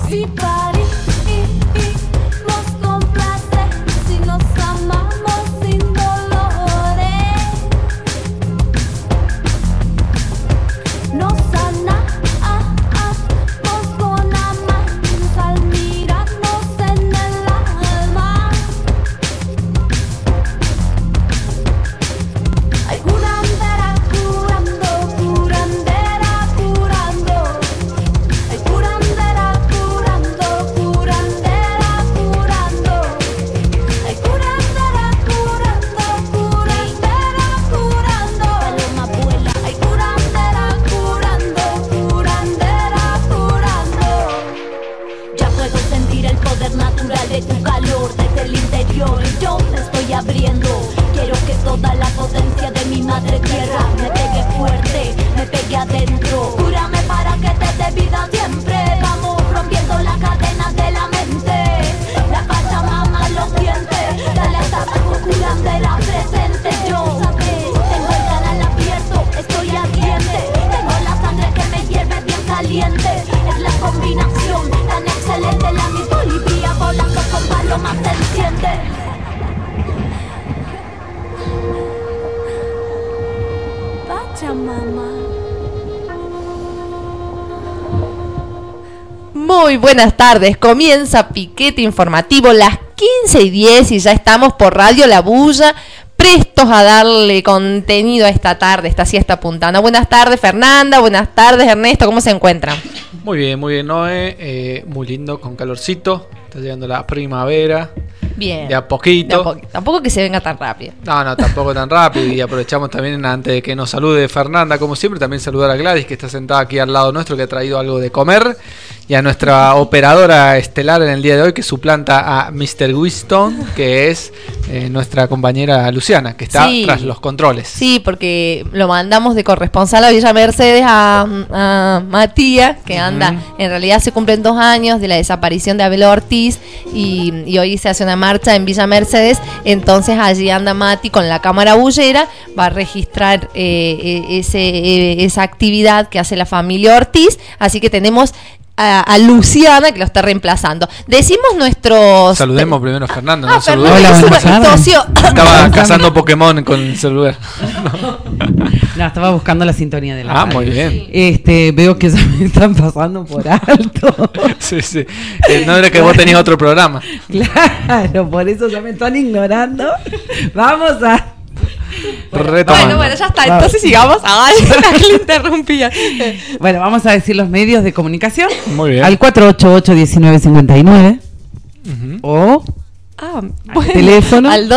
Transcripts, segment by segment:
Si parimos con placer, si nos amamos sin dolores, nos sanamos con amarnos al mirarnos en el alma. Ay, curandera curando, curandera curando. Ay, curandera curando, curandera curando. Ay, curandera curando, curandera curando. Paloma vuela. Ay, curandera curando, curandera curando. Ya puedo sentir el poder natural de tu calor desde el interior y yo me estoy abriendo. Quiero que toda la potencia de mi madre tierra me pegue fuerte, me pegue adentro. Cúrame para que te dé vida siempre. Vamos rompiendo las cadenas de la mente. La Pachamama lo siente. Dale hasta abajo, curandera presente. Yo tengo el canal abierto, estoy ardiente. Tengo la sangre que me hierve bien caliente. Es la combinación tan excelente. La mi Bolivia volando con palomas se enciende. Pachamama. Muy buenas tardes, comienza Piquete Informativo, las 15:10 y ya estamos por Radio La Bulla, prestos a darle contenido a esta tarde, esta siesta puntana. Buenas tardes Fernanda, buenas tardes Ernesto, ¿cómo se encuentran? Muy bien Noé, muy lindo, con calorcito, está llegando la primavera. Bien. De a poquito. Tampoco que se venga tan rápido. No, tampoco tan rápido. Y aprovechamos también, antes de que nos salude Fernanda, como siempre, también saludar a Gladys, que está sentada aquí al lado nuestro, que ha traído algo de comer. Y a nuestra operadora estelar en el día de hoy, que suplanta a Mr. Winston, que es nuestra compañera Luciana, que está tras los controles. Sí, porque lo mandamos de corresponsal a Villa Mercedes a Matías, que anda, en realidad se cumplen 2 años de la desaparición de Abel Ortiz, y hoy se hace una marcha en Villa Mercedes, entonces allí anda Mati con la cámara bullera, va a registrar esa actividad que hace la familia Ortiz, así que tenemos a Luciana, que lo está reemplazando. Decimos nuestros... Saludemos primero a Fernando. Estaba cazando Pokémon con el celular. No, estaba buscando la sintonía de la radio. Muy bien. Veo que ya me están pasando por alto. Sí. No era que vos tenías otro programa. Claro, por eso ya me están ignorando. Vamos a... Bueno, ya está. Entonces sigamos. Le interrumpía. Bueno, vamos a decir los medios de comunicación. Muy bien. Al 488-1959. O bueno, teléfono al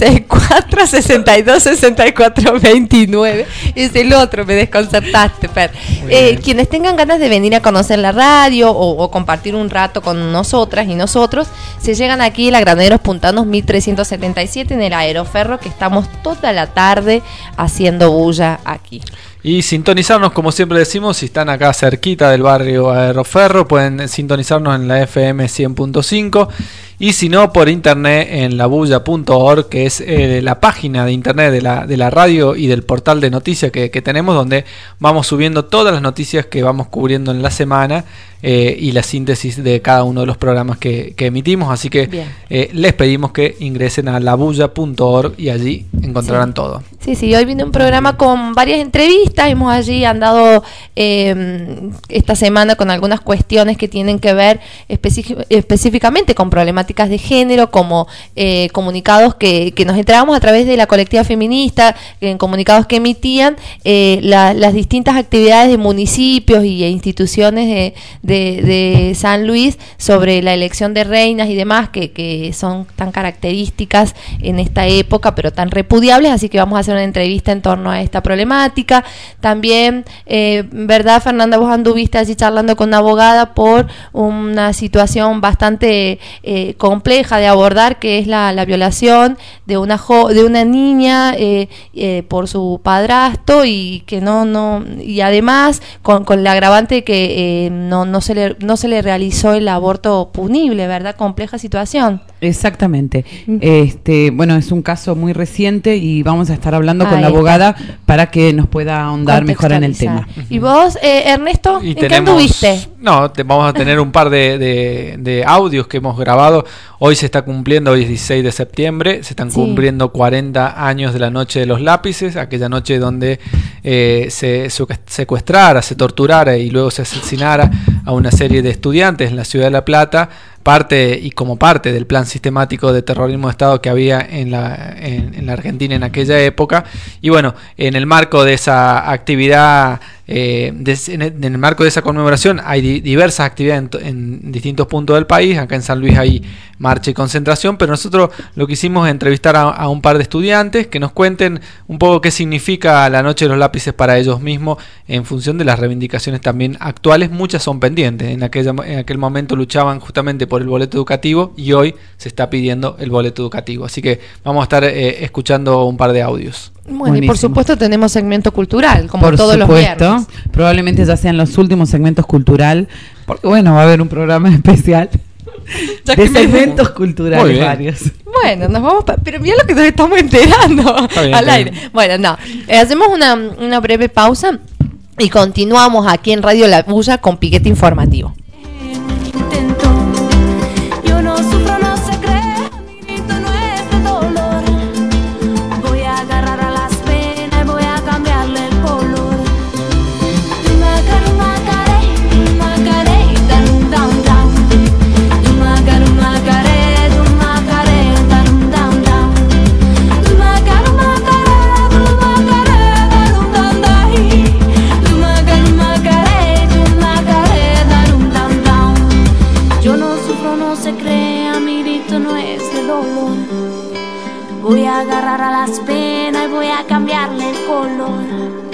2664-626429. Es el otro, me desconcertaste, Fer. Quienes tengan ganas de venir a conocer la radio o compartir un rato con nosotras y nosotros, se llegan aquí a la Graneros Puntanos 1377 en el Aeroferro, que estamos toda la tarde haciendo bulla aquí. Y sintonizarnos, como siempre decimos, si están acá cerquita del barrio Aeroferro, pueden sintonizarnos en la FM 100.5. Y si no, por internet en labulla.org, que es la página de internet de la radio y del portal de noticias que tenemos, donde vamos subiendo todas las noticias que vamos cubriendo en la semana y la síntesis de cada uno de los programas que emitimos. Así que les pedimos que ingresen a labulla.org y allí encontrarán todo. Sí, hoy viene un programa con varias entrevistas. Hemos allí andado esta semana con algunas cuestiones que tienen que ver específicamente con problemáticas de género, como comunicados que nos enteramos a través de la colectiva feminista, en comunicados que emitían las distintas actividades de municipios e instituciones de San Luis sobre la elección de reinas y demás, que son tan características en esta época, pero tan repudiables. Así que vamos a hacer una entrevista en torno a esta problemática. También, ¿verdad, Fernanda? Vos anduviste allí charlando con una abogada por una situación bastante compleja de abordar, que es la violación de una niña por su padrastro, y que y además con el agravante que no se le realizó el aborto punible, ¿verdad? Compleja situación. Exactamente. Bueno, es un caso muy reciente y vamos a estar hablando con Ahí la está. abogada para que nos pueda ahondar mejor en el tema. ¿Y vos, Ernesto, Y en qué anduviste? vamos a tener un par de audios que hemos grabado. Hoy se está cumpliendo, hoy es 16 de septiembre, se están Sí. cumpliendo 40 años de la Noche de los Lápices, aquella noche donde se secuestrara, se torturara y luego se asesinara a una serie de estudiantes en la ciudad de La Plata, como parte del plan sistemático de terrorismo de Estado que había en la Argentina en aquella época. Y bueno, en el marco de esa actividad, en el marco de esa conmemoración hay diversas actividades en distintos puntos del país. Acá en San Luis hay marcha y concentración, pero nosotros lo que hicimos es entrevistar a un par de estudiantes que nos cuenten un poco qué significa la Noche de los Lápices para ellos mismos en función de las reivindicaciones también actuales. Muchas son pendientes. En aquel momento luchaban justamente por el boleto educativo y hoy se está pidiendo el boleto educativo. Así que vamos a estar escuchando un par de audios. Bueno, y Buenísimo. por supuesto tenemos segmento cultural, como Por todos los supuesto, viernes. probablemente ya sean los últimos segmentos cultural, porque bueno, va a haber un programa especial Ya de que me- segmentos Muy culturales bien. varios. Bueno, nos vamos, pero mira lo que nos estamos enterando Está bien, al está aire. bien. Bueno, no, hacemos una breve pausa y continuamos aquí en Radio La Bulla con Piquete Informativo. Intento, yo no sufro, no se cree, mi grito no es de dolor. Voy a agarrar a las penas y voy a cambiarle el color. Macaré, dan, dan, dan. Macaré, dan, dan, dan. Yo no sufro, no se crea, mi grito no es de dolor. Voy a agarrar a las penas y voy a cambiarle el color.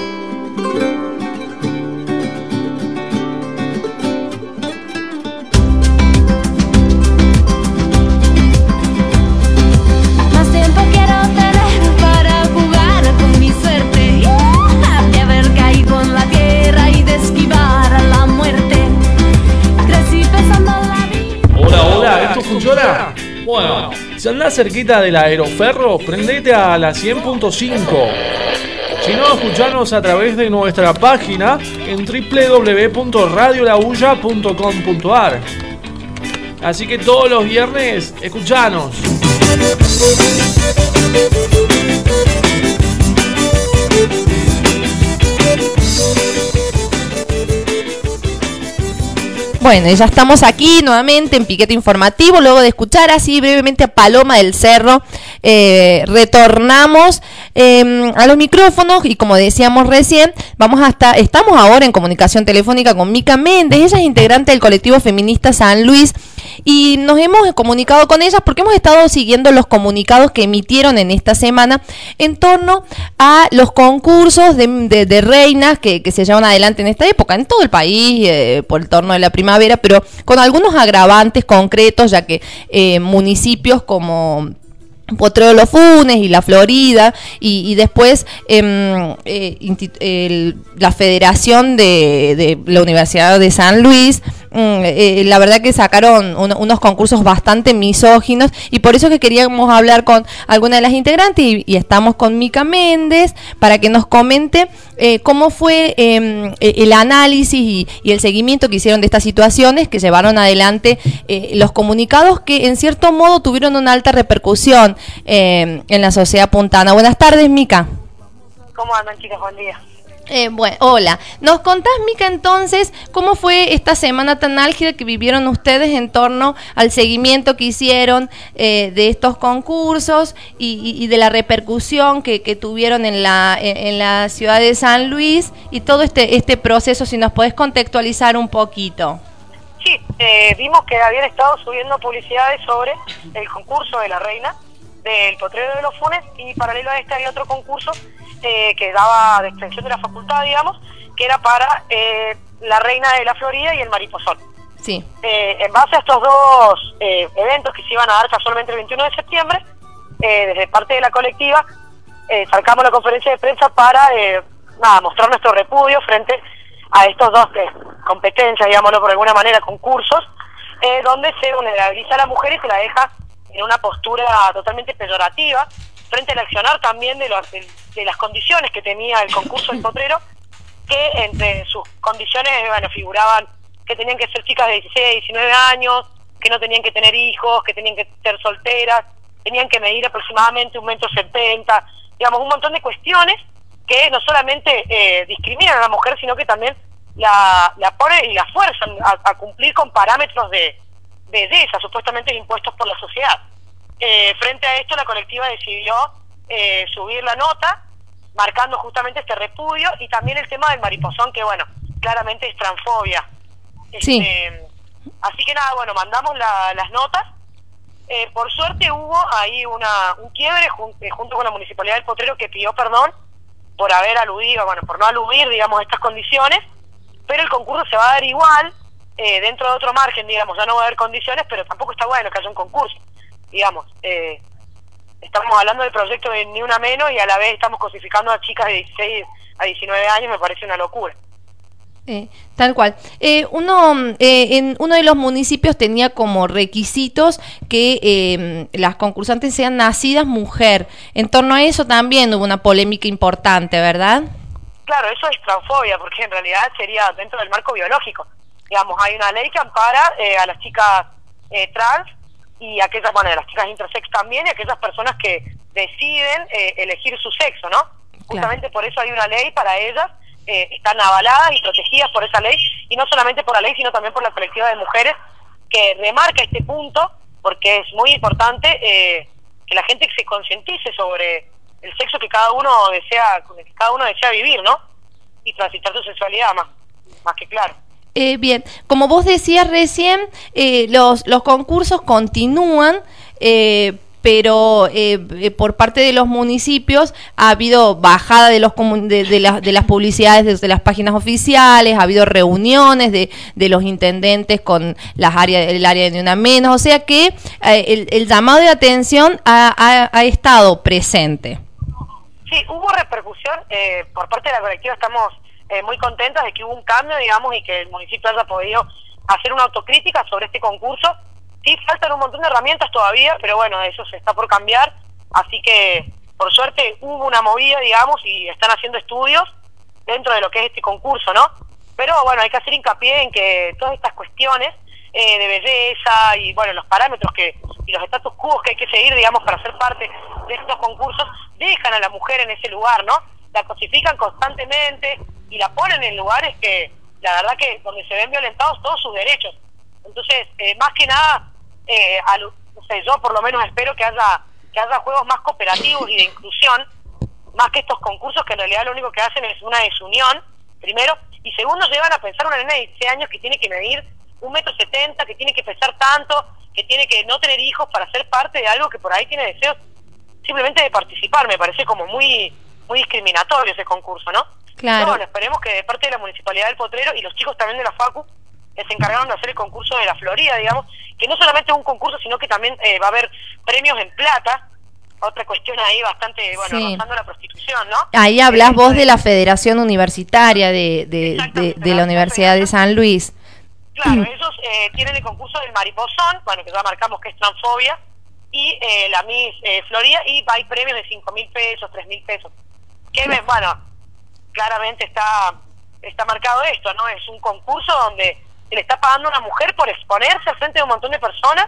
Más tiempo quiero tener para jugar con mi suerte, de haber caído en la tierra y de esquivar a la muerte. Crecí pensando en la vida. Hola, hola, ¿esto funciona? Bueno, si andás cerquita del aeroferro, prendete a la 100.5. Si no, escuchanos a través de nuestra página en www.radiolabulla.com.ar. Así que todos los viernes, escuchanos. Bueno, y ya estamos aquí nuevamente en Piquete Informativo, luego de escuchar así brevemente a Paloma del Cerro, retornamos a los micrófonos y como decíamos recién, estamos ahora en comunicación telefónica con Mica Méndez. Ella es integrante del colectivo feminista San Luis y nos hemos comunicado con ellas porque hemos estado siguiendo los comunicados que emitieron en esta semana en torno a los concursos de reinas que se llevan adelante en esta época, en todo el país, por el torno de la primavera, pero con algunos agravantes concretos, ya que municipios como Potrero de los Funes y La Florida y después la Federación de la Universidad de San Luis, la verdad que sacaron unos concursos bastante misóginos y por eso que queríamos hablar con alguna de las integrantes y estamos con Mica Méndez para que nos comente cómo fue el análisis y el seguimiento que hicieron de estas situaciones que llevaron adelante los comunicados que en cierto modo tuvieron una alta repercusión en la sociedad puntana. Buenas tardes, Mica. ¿Cómo andan, chicas? Buen día. Bueno, hola. ¿Nos contás, Mica, entonces, cómo fue esta semana tan álgida que vivieron ustedes en torno al seguimiento que hicieron de estos concursos y de la repercusión que tuvieron en la ciudad de San Luis y todo este proceso, si nos podés contextualizar un poquito? Sí, vimos que habían estado subiendo publicidades sobre el concurso de la reina del Potrero de los Funes y paralelo a este había otro concurso que daba de extensión de la facultad, digamos, que era para la reina de la Florida y el mariposón. Sí. En base a estos dos eventos que se iban a dar casualmente el 21 de septiembre, desde parte de la colectiva, sacamos la conferencia de prensa para mostrar nuestro repudio frente a estos dos competencias, digámoslo por alguna manera, concursos, donde se vulnerabiliza a la mujer y se la deja en una postura totalmente peyorativa frente al accionar también de las condiciones que tenía el concurso del potrero, que entre sus condiciones, bueno, figuraban que tenían que ser chicas de 16, 19 años, que no tenían que tener hijos, que tenían que ser solteras, tenían que medir aproximadamente 1,70 m, digamos, un montón de cuestiones que no solamente discriminan a la mujer, sino que también la ponen y la fuerzan a cumplir con parámetros de belleza supuestamente impuestos por la sociedad. Frente a esto, la colectiva decidió subir la nota, marcando justamente este repudio, y también el tema del mariposón, que bueno, claramente es transfobia. Sí. Así que nada, bueno, mandamos las notas. Por suerte hubo ahí un quiebre junto con la Municipalidad del Potrero, que pidió perdón por haber aludido, bueno, por no aludir, digamos, estas condiciones, pero el concurso se va a dar igual, dentro de otro margen, digamos, ya no va a haber condiciones, pero tampoco está bueno que haya un concurso, digamos. Estamos hablando del proyecto de Ni Una Menos y a la vez estamos cosificando a chicas de 16 a 19 años, me parece una locura. Tal cual. En uno de los municipios tenía como requisitos que las concursantes sean nacidas mujer. En torno a eso también hubo una polémica importante, ¿verdad? Claro, eso es transfobia, porque en realidad sería dentro del marco biológico. Digamos, hay una ley que ampara a las chicas trans y aquellas, bueno, a las chicas intersex también, y aquellas personas que deciden elegir su sexo, ¿no? Claro. Justamente por eso hay una ley para ellas, están avaladas y protegidas por esa ley, y no solamente por la ley, sino también por la colectiva de mujeres, que remarca este punto, porque es muy importante que la gente se concientice sobre el sexo que cada uno desea vivir, ¿no? Y transitar su sexualidad más que claro. Bien, como vos decías recién, los concursos continúan, pero por parte de los municipios ha habido bajada de las publicidades desde las páginas oficiales, ha habido reuniones de los intendentes con el área de Ni Una Menos, o sea que el llamado de atención ha estado presente. Sí, hubo repercusión por parte de la colectiva. Estamos muy contentas de que hubo un cambio, digamos, y que el municipio haya podido hacer una autocrítica sobre este concurso. Sí, faltan un montón de herramientas todavía, pero bueno, eso se está por cambiar, así que por suerte hubo una movida, digamos, y están haciendo estudios dentro de lo que es este concurso, ¿no? Pero bueno, hay que hacer hincapié en que todas estas cuestiones de belleza y bueno, los parámetros y los status quo que hay que seguir, digamos, para ser parte de estos concursos, dejan a la mujer en ese lugar, ¿no? La cosifican constantemente y la ponen en lugares que, la verdad, que donde se ven violentados todos sus derechos. Entonces, más que nada, no sé, yo por lo menos espero que haya juegos más cooperativos y de inclusión, más que estos concursos que en realidad lo único que hacen es una desunión, primero, y segundo, llevan a pensar una nena de 16 años que tiene que medir 1,70 m, que tiene que pesar tanto, que tiene que no tener hijos para ser parte de algo que por ahí tiene deseos simplemente de participar. Me parece como muy discriminatorio ese concurso, ¿no? Claro. Pero bueno, esperemos que de parte de la Municipalidad del Potrero y los chicos también de la Facu, que se encargaron de hacer el concurso de la Florida, digamos, que no solamente es un concurso, sino que también va a haber premios en plata, otra cuestión ahí bastante, bueno, sí, rozando la prostitución, ¿no? Ahí hablás vos de la Federación Universitaria de la Universidad de San Luis. Claro, ellos tienen el concurso del mariposón, bueno, que ya marcamos que es transfobia, y la Miss Florida, y hay premios de 5.000 pesos, 3.000 pesos. Que, bueno, claramente está marcado esto, ¿no? Es un concurso donde se le está pagando a una mujer por exponerse al frente de un montón de personas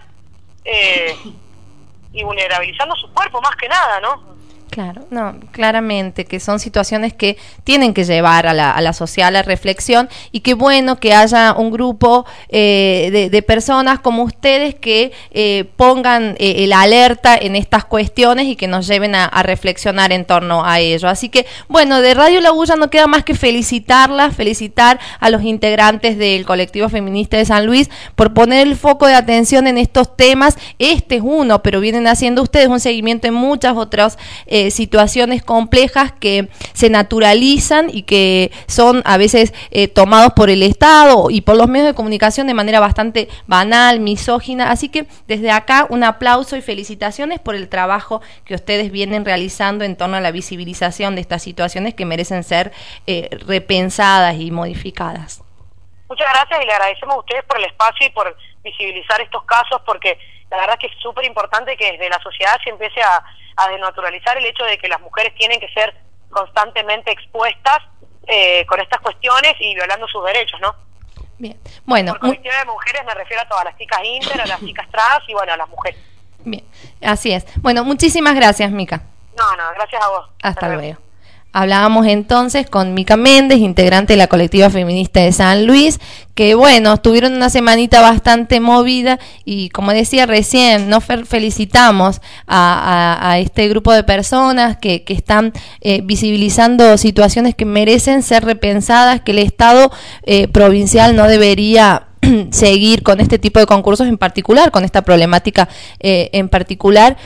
y vulnerabilizando su cuerpo, más que nada, ¿no? Claro, no, claramente que son situaciones que tienen que llevar a la sociedad a la reflexión, y qué bueno que haya un grupo de personas como ustedes que pongan la alerta en estas cuestiones y que nos lleven a reflexionar en torno a ello. Así que, bueno, de Radio La Bulla no queda más que felicitar a los integrantes del colectivo feminista de San Luis por poner el foco de atención en estos temas. Este es uno, pero vienen haciendo ustedes un seguimiento en muchas otras situaciones complejas que se naturalizan y que son a veces tomados por el Estado y por los medios de comunicación de manera bastante banal, misógina. Así que desde acá un aplauso y felicitaciones por el trabajo que ustedes vienen realizando en torno a la visibilización de estas situaciones que merecen ser repensadas y modificadas. Muchas gracias y le agradecemos a ustedes por el espacio y por visibilizar estos casos, porque la verdad que es súper importante que desde la sociedad se empiece a desnaturalizar el hecho de que las mujeres tienen que ser constantemente expuestas con estas cuestiones y violando sus derechos, ¿no? Bien, bueno. Por colectividad de mujeres me refiero a todas las chicas inter, a las chicas trans y bueno, a las mujeres. Bien, así es. Bueno, muchísimas gracias, Mica. No, gracias a vos. Hasta luego. Hablábamos entonces con Mica Méndez, integrante de la colectiva feminista de San Luis, que bueno, tuvieron una semanita bastante movida y como decía recién, nos felicitamos a este grupo de personas que están visibilizando situaciones que merecen ser repensadas, que el Estado provincial no debería seguir con este tipo de concursos en particular, con esta problemática en particular,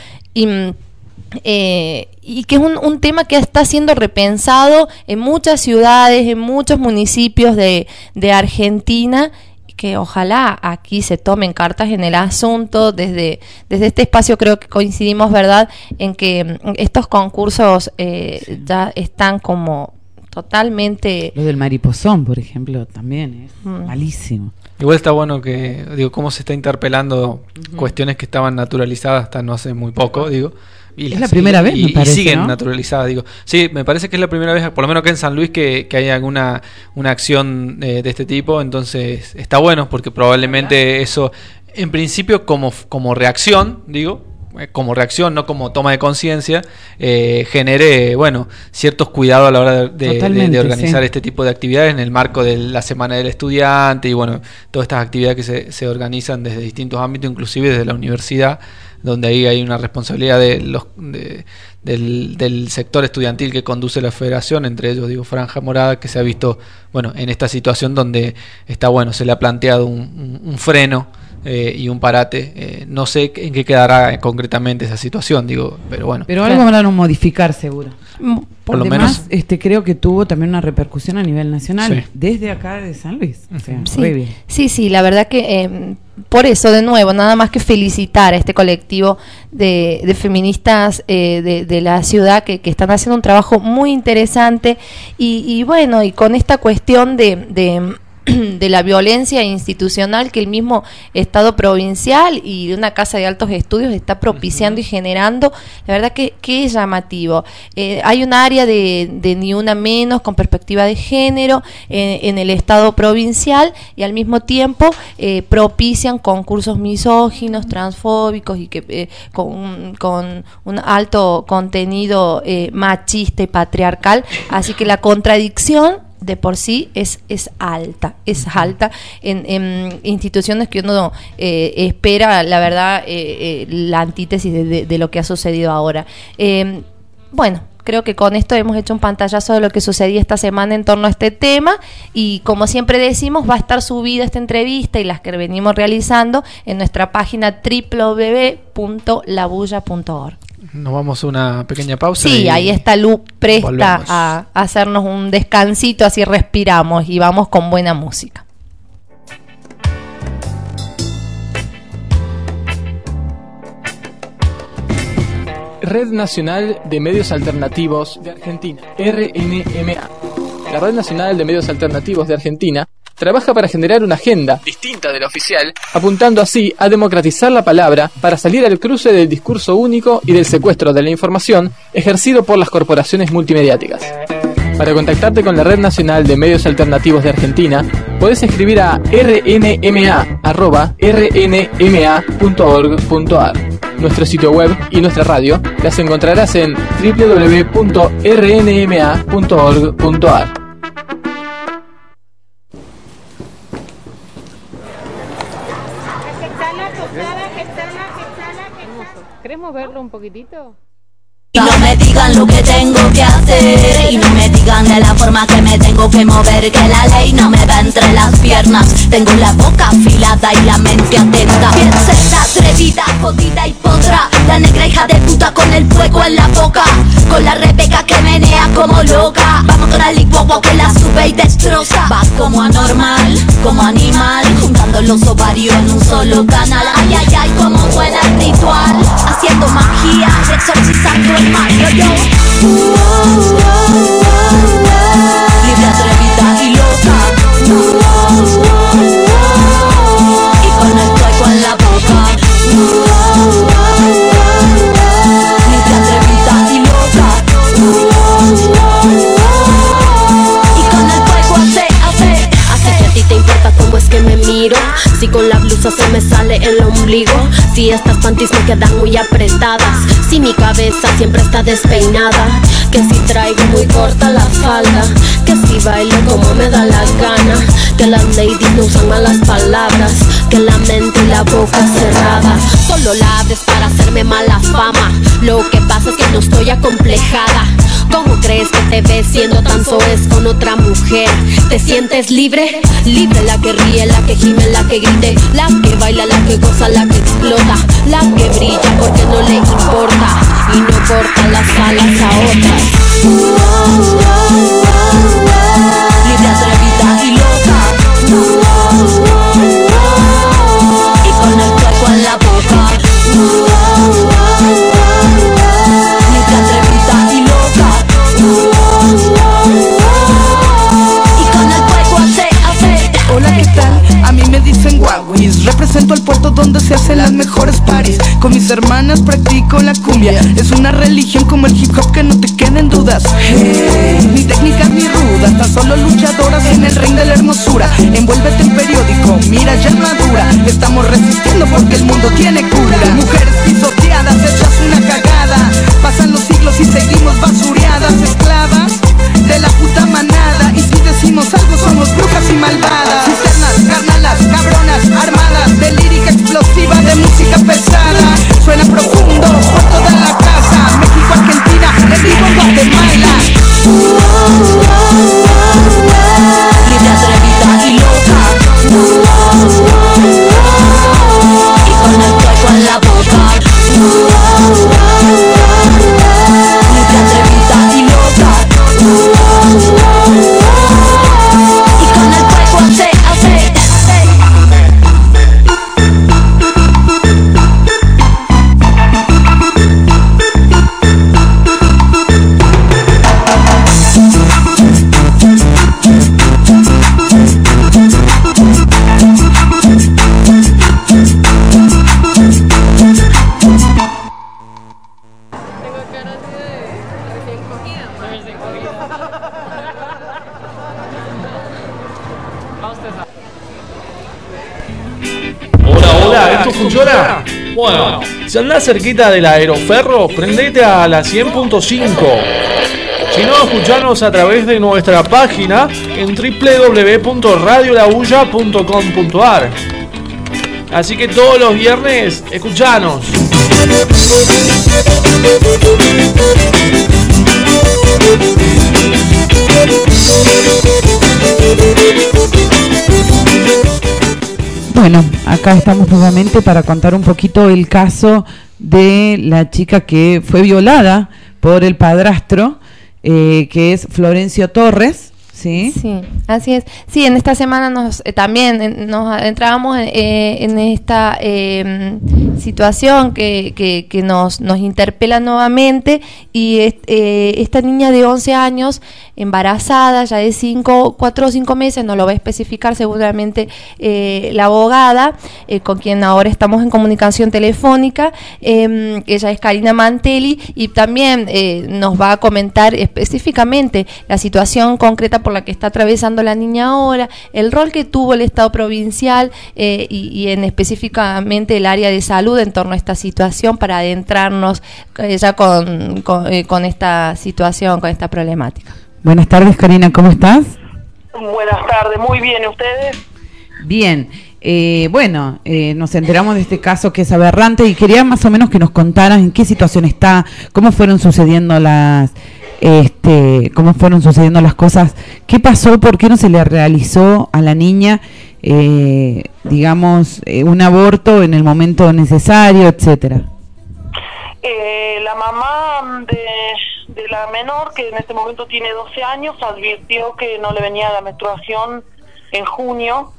y que es un tema que está siendo repensado en muchas ciudades, en muchos municipios de Argentina, que ojalá aquí se tomen cartas en el asunto. Desde este espacio creo que coincidimos, ¿verdad?, en que estos concursos ya están como totalmente... Lo del mariposón, por ejemplo, también es malísimo. Igual está bueno que, cómo se está interpelando cuestiones que estaban naturalizadas hasta no hace muy poco, Y es la primera vez, me parece, y siguen, ¿no?, naturalizadas, Sí, me parece que es la primera vez, por lo menos acá en San Luis, que hay alguna una acción de este tipo. Entonces está bueno, porque probablemente eso, en principio, como reacción, como reacción, no como toma de conciencia, genere, ciertos cuidados a la hora de organizar este tipo de actividades en el marco de la Semana del Estudiante y todas estas actividades que se organizan desde distintos ámbitos, inclusive desde la universidad, donde ahí hay una responsabilidad del sector estudiantil que conduce la federación, entre ellos Franja Morada, que se ha visto en esta situación donde está se le ha planteado un freno y un parate. No sé en qué quedará concretamente esa situación, pero bueno. Pero algo van a modificar seguro. Por lo Además, menos creo que tuvo también una repercusión a nivel nacional, sí, desde acá de San Luis. O sea, sí, la verdad que por eso, de nuevo, nada más que felicitar a este colectivo de feministas de la ciudad que están haciendo un trabajo muy interesante y con esta cuestión de la violencia institucional que el mismo Estado provincial y de una casa de altos estudios está propiciando y generando, la verdad que es llamativo. Hay un área de Ni Una Menos con perspectiva de género en el Estado provincial y al mismo tiempo propician concursos misóginos, transfóbicos y que con un alto contenido machista y patriarcal, así que la contradicción de por sí es alta en instituciones que uno espera, la verdad, la antítesis de lo que ha sucedido ahora. Creo que con esto hemos hecho un pantallazo de lo que sucedía esta semana en torno a este tema y como siempre decimos, va a estar subida esta entrevista y las que venimos realizando en nuestra página www.labulla.org. Nos vamos a una pequeña pausa. Sí, ahí está Lu presta volvemos a hacernos un descansito, así respiramos y vamos con buena música. Red Nacional de Medios Alternativos de Argentina, RNMA. La Red Nacional de Medios Alternativos de Argentina trabaja para generar una agenda distinta de la oficial, apuntando así a democratizar la palabra para salir al cruce del discurso único y del secuestro de la información ejercido por las corporaciones multimediáticas. Para contactarte con la Red Nacional de Medios Alternativos de Argentina, podés escribir a rnma@rnma.org.ar. Nuestro sitio web y nuestra radio las encontrarás en www.rnma.org.ar. ¿Queremos verlo un poquitito? Y no me digan lo que tengo que hacer, y no me digan de la forma que me tengo que mover, que la ley no me va entre las piernas. Tengo la boca afilada y la mente atenta. Bien será atrevida, jodida y potra, la negra hija de puta con el fuego en la boca, con la Rebeca que menea como loca. Vamos con la licuagua que la sube y destroza. Va como anormal, como animal, juntando los ovarios en un solo canal. Ay, ay, ay, como suena el ritual, haciendo magia y exorcizando el mal. Yo, libre, atrevida y loca. se me sale el ombligo, si estas panties me quedan muy apretadas, si mi cabeza siempre está despeinada, que si traigo muy corta la falda, que si bailo como me da la gana, que las ladies no usan malas palabras, que la mente y la boca cerrada, solo la abres para hacerme mala fama. Lo que pasa es que no estoy acomplejada. ¿Cómo crees que te ves siendo tan soez con otra mujer? ¿Te sientes libre? Libre, la que ríe, la que gime, la que grite, la que baila, la que goza, la que explota, la que brilla porque no le importa y no corta las alas a otras. Libre, atrevida y loca, y con el cuerpo en la boca. Libre, atrevida y loca, y con el cuerpo hace. Hola, ¿qué tal? A mí me dicen Guaguis. Represento al puerto donde se hacen las mejores parties. Con mis hermanas practico la cumbia. Es una religión como el hip hop, que no te queden dudas. Ni técnicas ni rudas, tan solo luchadoras en el ring de la hermosura. Envuélvete en periódico, mira ya madura. Estamos resistiendo porque el mundo tiene cura. Mujeres pisoteadas, hechas una cagada. Pasan los siglos y seguimos basureadas, esclavas de la puta manada. Y si decimos algo somos brujas y malvadas. Cisternas, carnalas, cabronas, armadas de lírica explosiva, de música pesada. Suena profundo por toda la casa. México, Argentina, en vivo en Guatemala. Libre, atrevida y loca, y con el cuerpo en la boca. Libre, atrevida y loca, y con el cuerpo hace. ¿Esto funciona? Bueno, si andás cerquita del Aeroferro, prendete a la 100.5. Si no, escuchanos a través de nuestra página en www.radiolabulla.com.ar. Así que todos los viernes, escuchanos. Bueno, acá estamos nuevamente para contar un poquito el caso de la chica que fue violada por el padrastro, que es Florencio Torres. ¿Sí? Sí, así es. Sí, en esta semana también nos adentrábamos en esta situación que nos interpela nuevamente, y esta niña de 11 años, embarazada ya de 4 o 5 meses, no lo va a especificar seguramente la abogada, con quien ahora estamos en comunicación telefónica. Ella es Karina Mantelli, y también nos va a comentar específicamente la situación concreta por la que está atravesando la niña ahora, el rol que tuvo el Estado provincial y en específicamente el área de salud en torno a esta situación, para adentrarnos ya con esta situación, con esta problemática. Buenas tardes, Karina, ¿cómo estás? Buenas tardes, muy bien, ¿y ustedes? Bien, nos enteramos de este caso que es aberrante, y quería más o menos que nos contaras en qué situación está, cómo fueron sucediendo las cosas, qué pasó, por qué no se le realizó a la niña, un aborto en el momento necesario, etcétera. La mamá de la menor, que en este momento tiene 12 años, advirtió que no le venía la menstruación en junio,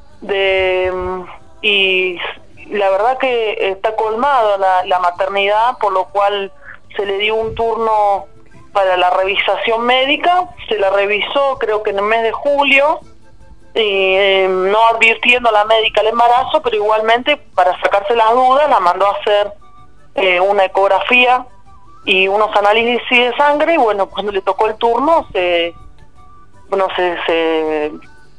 y la verdad que está colmado la maternidad, por lo cual se le dio un turno para la revisación médica. Se la revisó creo que en el mes de julio, no advirtiendo a la médica el embarazo, pero igualmente para sacarse las dudas la mandó a hacer una ecografía y unos análisis de sangre, y bueno, cuando le tocó el turno se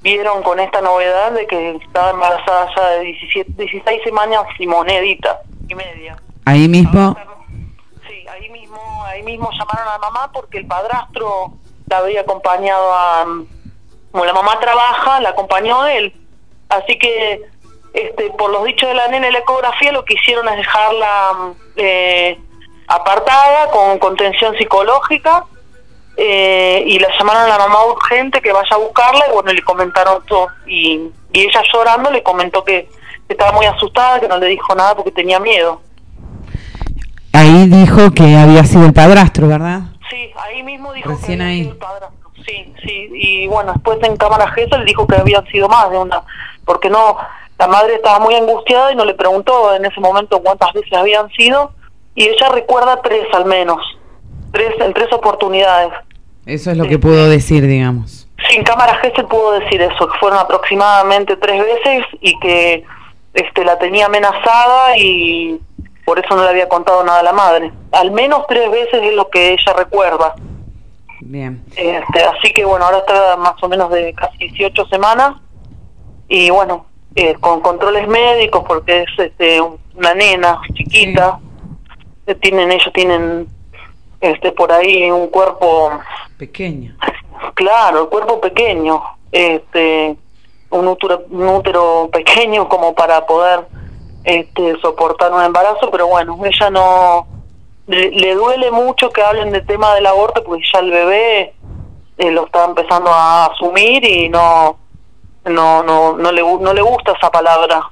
vieron con esta novedad de que estaba embarazada ya de 16 semanas y monedita y media. Ahí mismo. Sí, ahí mismo llamaron a la mamá porque el padrastro la había acompañado a... Como la mamá trabaja, la acompañó a él. Así que, por los dichos de la nena en la ecografía, lo que hicieron es dejarla apartada, con contención psicológica, y la llamaron a la mamá urgente que vaya a buscarla, y bueno, le comentaron todo. Y ella llorando le comentó que estaba muy asustada, que no le dijo nada porque tenía miedo. Ahí dijo que había sido el padrastro, ¿verdad? Sí, ahí mismo dijo recién que había ahí. sido el padrastro. Sí, y bueno, después en cámara GESA le dijo que habían sido más de una, porque no, la madre estaba muy angustiada y no le preguntó en ese momento cuántas veces habían sido, y ella recuerda 3 al menos, en 3 oportunidades. Eso es lo que pudo decir, digamos. Sí, en cámara GESA pudo decir eso, que fueron aproximadamente 3 veces y que la tenía amenazada y por eso no le había contado nada a la madre. Al menos 3 veces es lo que ella recuerda. Bien. Así que bueno, ahora está más o menos de casi 18 semanas y bueno, con controles médicos porque es una nena chiquita. Sí. Ellos tienen por ahí un cuerpo pequeño. Claro, el cuerpo pequeño, un útero pequeño como para poder soportar un embarazo, pero bueno, ella no le duele mucho que hablen del tema del aborto porque ya el bebé lo está empezando a asumir y no le gusta esa palabra,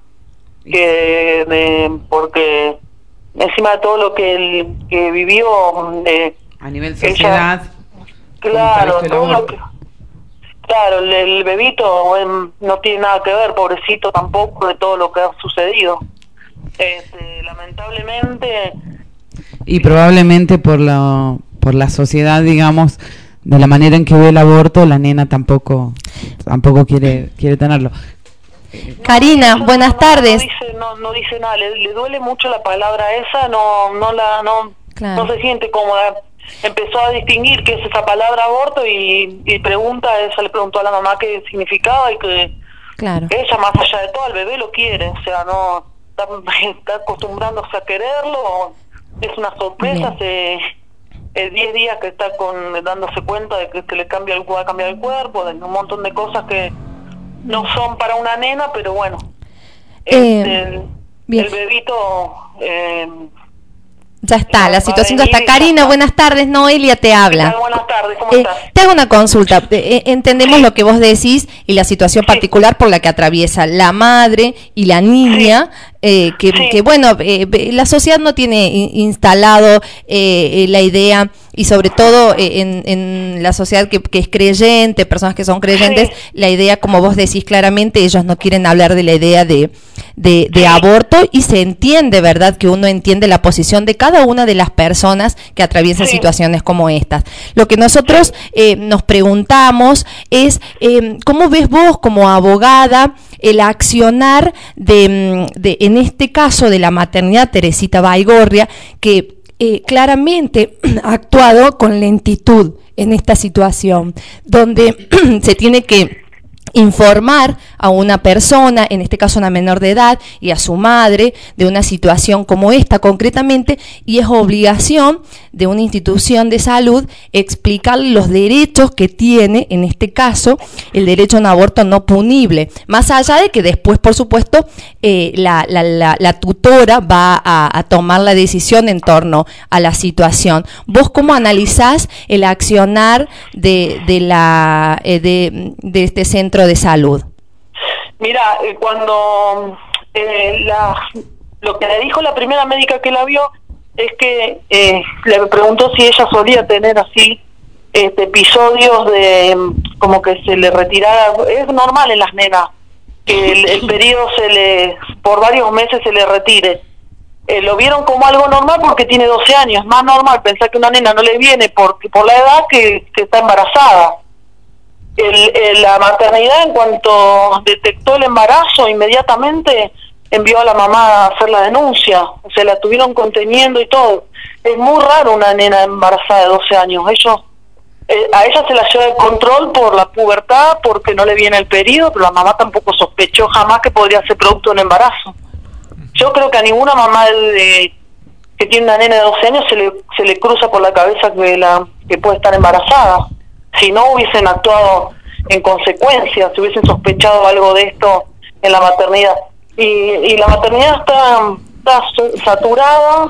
porque encima de todo lo que él que vivió a nivel sociedad, claro, todo lo que, claro, el bebito no tiene nada que ver, pobrecito tampoco, de todo lo que ha sucedido. Lamentablemente, y probablemente por la sociedad, digamos, de la manera en que ve el aborto, la nena tampoco quiere tenerlo. Karina, buenas tardes. No dice nada, le duele mucho la palabra esa, claro. No se siente cómoda. Empezó a distinguir qué es esa palabra aborto y ella le preguntó a la mamá qué significaba y que claro. Ella, más allá de todo, el bebé lo quiere, o sea, no está acostumbrándose a quererlo. Es una sorpresa. Hace 10 días que está dándose cuenta de que le va a cambiar el cuerpo, de un montón de cosas que no son para una nena, pero bueno, el bebito ya está, la situación ya está. Karina, buenas tardes, Noelia te habla. Buenas tardes, ¿cómo estás? Te hago una consulta. Entendemos lo que vos decís y la situación particular por la que atraviesa la madre y la niña, que bueno, la sociedad no tiene instalado la idea, y sobre todo en la sociedad que es creyente, personas que son creyentes, la idea, como vos decís claramente, ellos no quieren hablar de la idea de aborto, y se entiende, ¿verdad?, que uno entiende la posición de cada una de las personas que atraviesan situaciones como estas. Lo que nosotros nos preguntamos es, ¿cómo ves vos como abogada el accionar en este caso de la maternidad Teresita Baigorria, que claramente ha actuado con lentitud en esta situación, donde se tiene que informar a una persona, en este caso una menor de edad, y a su madre de una situación como esta concretamente, y es obligación de una institución de salud explicarle los derechos que tiene, en este caso, el derecho a un aborto no punible, más allá de que después, por supuesto, la tutora va a tomar la decisión en torno a la situación. ¿Vos cómo analizás el accionar de este centro de salud? Mira, cuando lo que le dijo la primera médica que la vio es que le preguntó si ella solía tener así episodios de como que se le retirara. Es normal en las nenas que el periodo por varios meses se le retire. Lo vieron como algo normal porque tiene 12 años. Es más normal pensar que una nena no le viene por la edad que está embarazada. La maternidad, en cuanto detectó el embarazo, inmediatamente envió a la mamá a hacer la denuncia. O sea, la estuvieron conteniendo y todo. Es muy raro una nena embarazada de 12 años. Ellos A ella se la lleva el control por la pubertad, porque no le viene el periodo, pero la mamá tampoco sospechó jamás que podría ser producto de un embarazo. Yo creo que a ninguna mamá que tiene una nena de 12 años se le cruza por la cabeza que puede estar embarazada. Si no, hubiesen actuado en consecuencia, si hubiesen sospechado algo de esto en la maternidad. Y la maternidad está saturada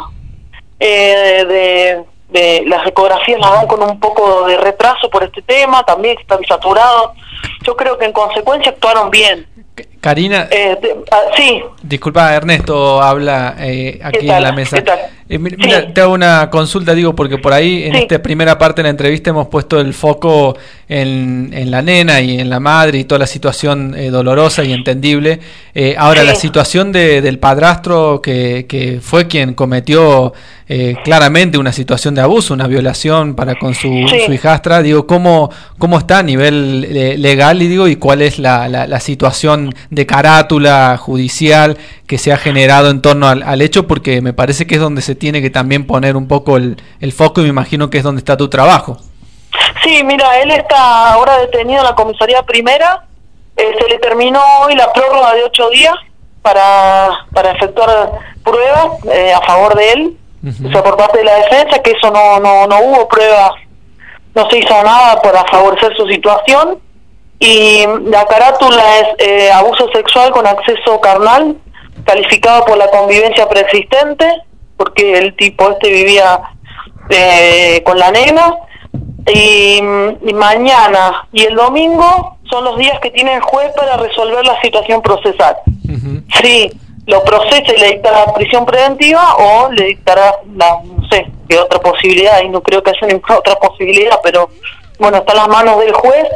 de las ecografías, las dan con un poco de retraso por este tema, también están saturados. Yo creo que en consecuencia actuaron bien. Karina, sí. Disculpa, Ernesto habla aquí en la mesa. Mira, sí. Te hago una consulta, digo, porque por ahí en esta primera parte de la entrevista hemos puesto el foco en la nena y en la madre y toda la situación dolorosa y entendible. Ahora, la situación del padrastro que fue quien cometió claramente una situación de abuso, una violación para con su hijastra, digo, ¿cómo está a nivel legal y cuál es la situación de carátula judicial que se ha generado en torno al hecho? Porque me parece que es donde se tiene que también poner un poco el foco, y me imagino que es donde está tu trabajo. Sí, mira, él está ahora detenido en la comisaría primera. Se le terminó hoy la prórroga de 8 días para efectuar pruebas a favor de él, o sea, por parte de la defensa, que eso no hubo pruebas, no se hizo nada para favorecer su situación. Y la carátula es abuso sexual con acceso carnal, calificado por la convivencia preexistente, porque el tipo vivía con la nena. Y mañana y el domingo son los días que tiene el juez para resolver la situación procesal. Sí, lo procesa y le dictará prisión preventiva, o le dictará no sé qué otra posibilidad, y no creo que haya ninguna otra posibilidad, pero bueno, está en las manos del juez.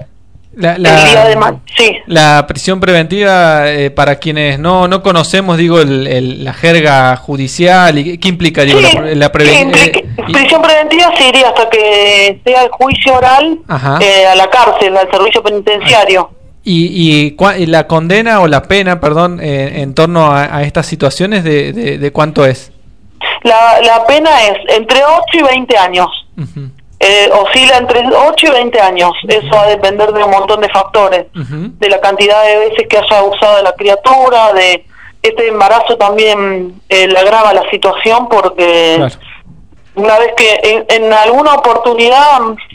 La prisión preventiva, para quienes no conocemos, digo, la jerga judicial, ¿y qué implica? Digo, prisión preventiva se iría hasta que sea el juicio oral a la cárcel, al servicio penitenciario. ¿Y la condena o la pena, perdón, en torno a estas situaciones, de cuánto es? La pena es entre 8 y 20 años. Oscila entre 8 y 20 años. Eso va a depender de un montón de factores, de la cantidad de veces que haya abusado de la criatura, de este embarazo también le agrava la situación, porque una vez que en alguna oportunidad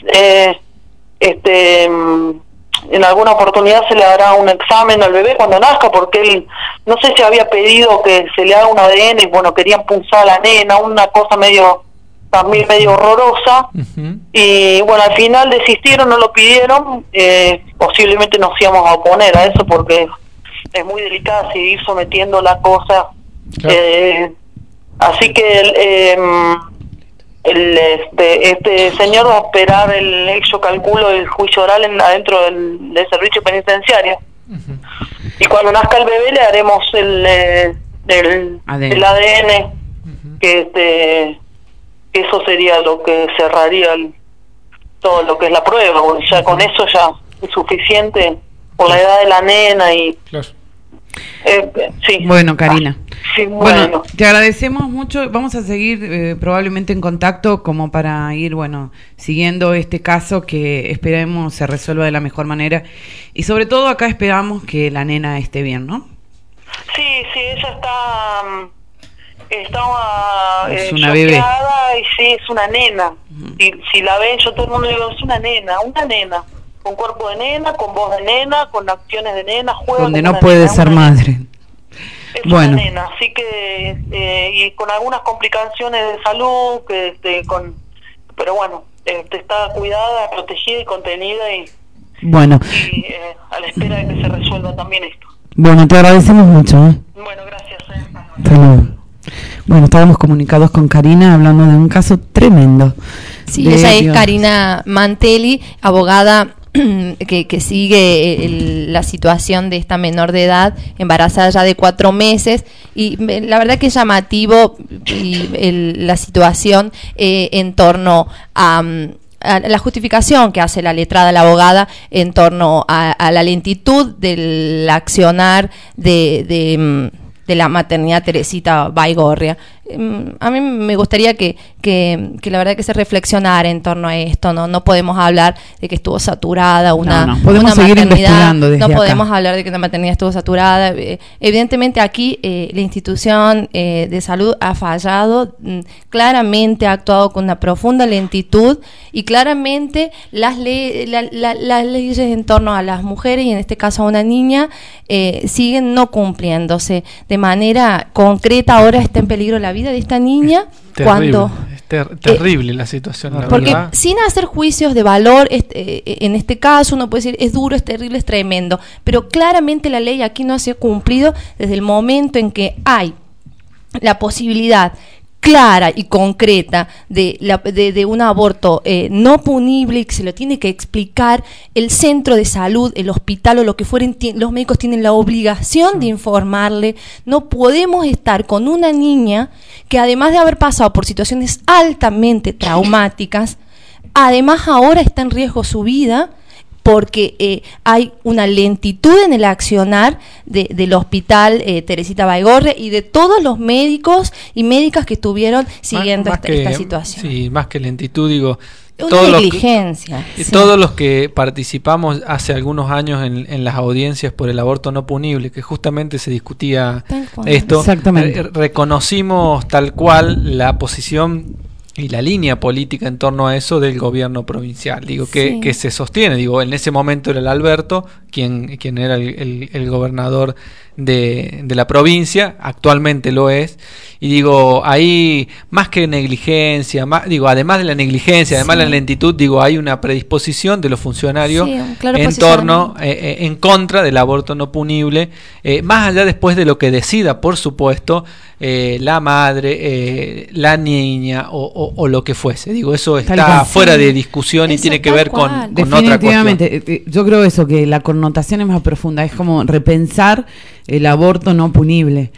en alguna oportunidad se le hará un examen al bebé cuando nazca, porque él no sé si había pedido que se le haga un ADN, y bueno, querían punzar a la nena, una cosa también medio horrorosa. Y bueno, al final desistieron, no lo pidieron. Posiblemente nos íbamos a oponer a eso, porque es muy delicada seguir sometiendo la cosa. Así que este señor va a esperar yo calculo el juicio oral adentro del servicio penitenciario. Y cuando nazca el bebé le haremos el ADN, que eso sería lo que cerraría todo lo que es la prueba. Ya con eso ya es suficiente por la edad de la nena y bueno, Karina, bueno, te agradecemos mucho. Vamos a seguir probablemente en contacto, como para ir siguiendo este caso, que esperemos se resuelva de la mejor manera, y sobre todo acá esperamos que la nena esté bien, ¿no? Sí, ella estaba es una bebé, y sí, es una nena. Si la ven, yo todo el mundo digo, es una nena, con cuerpo de nena, con voz de nena, con acciones de nena, juega donde no puede nena, ser madre. Es una nena, así que y con algunas complicaciones de salud, pero bueno, está cuidada, protegida y contenida, y a la espera de que se resuelva también esto. Bueno, te agradecemos mucho. Bueno, gracias. Hasta luego. Bueno, estábamos comunicados con Karina hablando de un caso tremendo. Sí, ella es Karina Mantelli, abogada que sigue la situación de esta menor de edad, embarazada ya de 4 meses, y la verdad que es llamativo la situación en torno a la justificación que hace la letrada, la abogada, en torno a la lentitud del accionar de la maternidad Teresita Baigorria. a mí me gustaría que la verdad que se reflexionara en torno a esto. No podemos hablar de que estuvo saturada No, podemos seguir maternidad, investigando desde no acá. podemos hablar de que una maternidad estuvo saturada. Evidentemente aquí la institución de salud ha fallado, claramente ha actuado con una profunda lentitud y claramente las leyes en torno a las mujeres y en este caso a una niña siguen no cumpliéndose de manera concreta. Ahora está en peligro la vida de esta niña. Cuando terrible la situación, la porque verdad. sin hacer juicios de valor, en este caso uno puede decir es duro, es terrible, es tremendo, pero claramente la ley aquí no se ha cumplido desde el momento en que hay la posibilidad clara y concreta de un aborto no punible, y que se lo tiene que explicar el centro de salud, el hospital o lo que fueren. Los médicos tienen la obligación de informarle. No podemos estar con una niña que, además de haber pasado por situaciones altamente traumáticas, además ahora está en riesgo su vida, porque hay una lentitud en el accionar del hospital Teresita Baigorria y de todos los médicos y médicas que estuvieron siguiendo esta situación. Sí, más que lentitud, digo, una negligencia. Todos los que participamos hace algunos años en las audiencias por el aborto no punible, que justamente se discutía esto, reconocimos tal cual la posición y la línea política en torno a eso del gobierno provincial, digo, que se sostiene. Digo, en ese momento era el Alberto quien era el gobernador de la provincia, actualmente lo es, y digo, ahí más que negligencia, además de la negligencia, además de la lentitud, digo, hay una predisposición de los funcionarios en torno, en contra del aborto no punible, más allá después de lo que decida, por supuesto, la madre, la niña o lo que fuese. Digo, eso está fuera de discusión y tiene que ver con otra cuestión. Definitivamente, yo creo eso, que la connotación es más profunda, es como repensar el aborto no punible.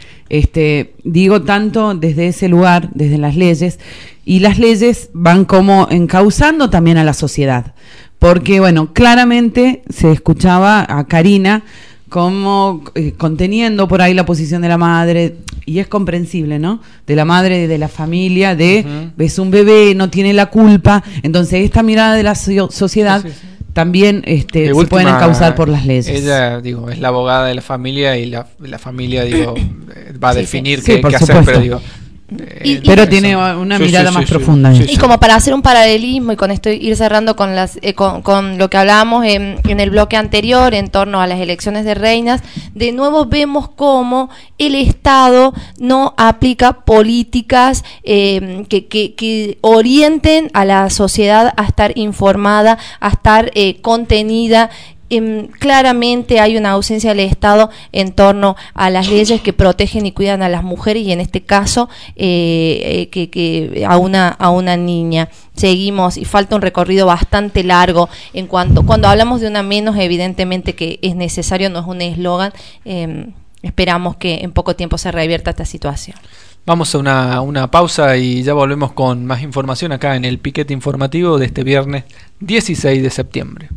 Digo tanto desde ese lugar, desde las leyes, y las leyes van como encauzando también a la sociedad, porque bueno, claramente se escuchaba a Karina como conteniendo por ahí la posición de la madre, y es comprensible, ¿no? De la madre, de la familia, es un bebé, no tiene la culpa. Entonces esta mirada de la sociedad también se pueden encauzar por las leyes. Ella, digo, es la abogada de la familia y la familia, digo, va a definir qué por hacer, supuesto. pero digo... pero tiene una mirada más profunda. Y como para hacer un paralelismo y con esto ir cerrando con con lo que hablábamos en el bloque anterior en torno a las elecciones de reinas, de nuevo vemos cómo el Estado no aplica políticas que orienten a la sociedad a estar informada, a estar contenida. Claramente hay una ausencia del Estado en torno a las leyes que protegen y cuidan a las mujeres, y en este caso que a una niña. Seguimos y falta un recorrido bastante largo cuando hablamos de una menos, evidentemente que es necesario, no es un eslogan. Esperamos que en poco tiempo se revierta esta situación. Vamos a una pausa y ya volvemos con más información acá en el piquete informativo de este viernes 16 de septiembre.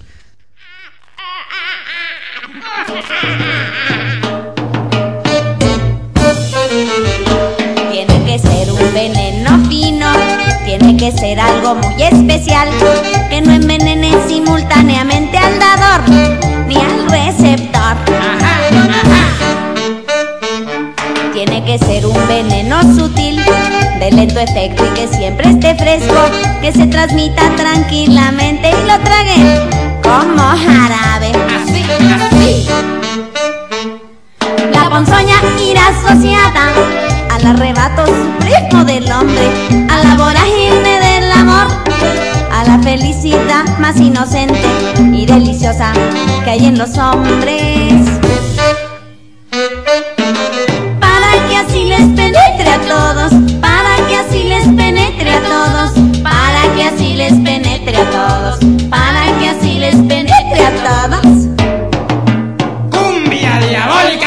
Tiene que ser un veneno fino, tiene que ser algo muy especial, que no envenene simultáneamente al dador ni al receptor. Tiene que ser un veneno sutil, de lento efecto y que siempre esté fresco, que se transmita tranquilamente y lo trague como jarabe. Así, así. La ponzoña irá asociada al arrebato supremo del hombre, a la vorágine del amor, a la felicidad más inocente y deliciosa que hay en los hombres. Para que así les penetre a todos, para que así les penetre a todos, para que así les penetre a todos, para que así les penetre a todos. ¡Cumbia diabólica!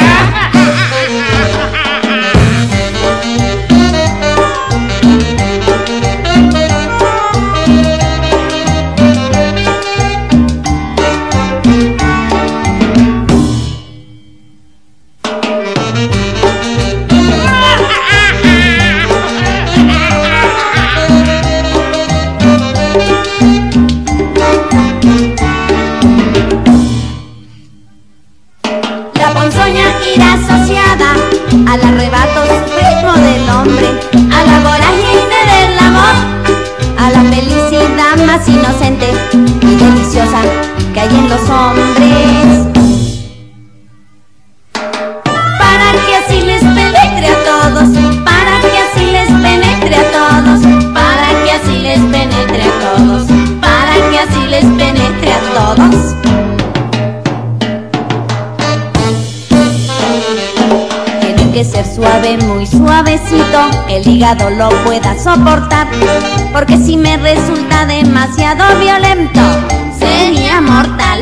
suave, muy suavecito, el hígado lo pueda soportar. Porque si me resulta demasiado violento, sería mortal.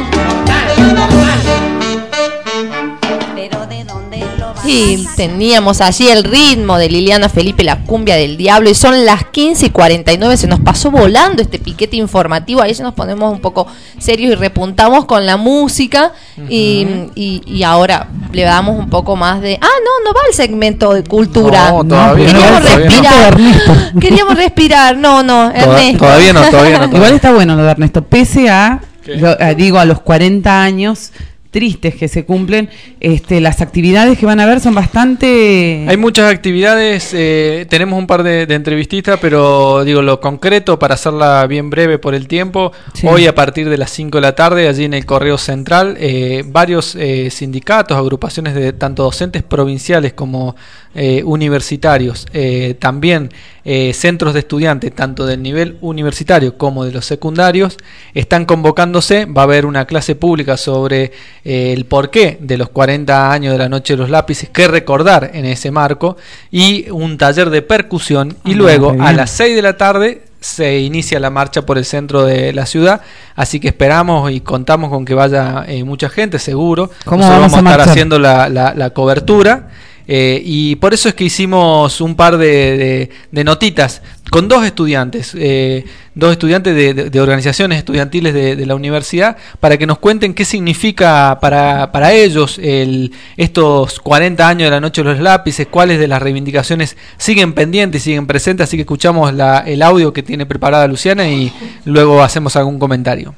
Pero ¿de dónde lo vas Y teníamos allí el ritmo de Liliana Felipe, la cumbia del diablo, y son las 15:49, se nos pasó volando este piquete informativo, ahí ya nos ponemos un poco serios y repuntamos con la música. Y ahora le damos un poco más de... no va el segmento de cultura. No, todavía Queríamos no, respirar. Queríamos respirar, Ernesto. Todavía no. Igual está bueno lo de Ernesto, pese a, a los 40 años tristes que se cumplen, las actividades que van a haber son bastante... Hay muchas actividades, tenemos un par de entrevististas, pero digo lo concreto para hacerla bien breve por el tiempo. Sí. Hoy a partir de las 5 de la tarde, allí en el Correo Central, varios sindicatos, agrupaciones de tanto docentes provinciales como universitarios, también centros de estudiantes, tanto del nivel universitario como de los secundarios, están convocándose. Va a haber una clase pública sobre el porqué de los 40 años de la Noche de los Lápices, qué recordar en ese marco, y un taller de percusión, y luego a las 6 de la tarde se inicia la marcha por el centro de la ciudad, así que esperamos y contamos con que vaya mucha gente, seguro. Nosotros vamos a estar haciendo la cobertura. Y por eso es que hicimos un par de notitas con dos estudiantes de organizaciones estudiantiles de la universidad, para que nos cuenten qué significa para ellos estos 40 años de la Noche de los Lápices, cuáles de las reivindicaciones siguen pendientes y siguen presentes. Así que escuchamos el audio que tiene preparada Luciana y luego hacemos algún comentario.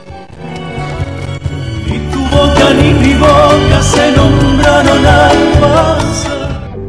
Boca ni mi boca se nombraron al pasar.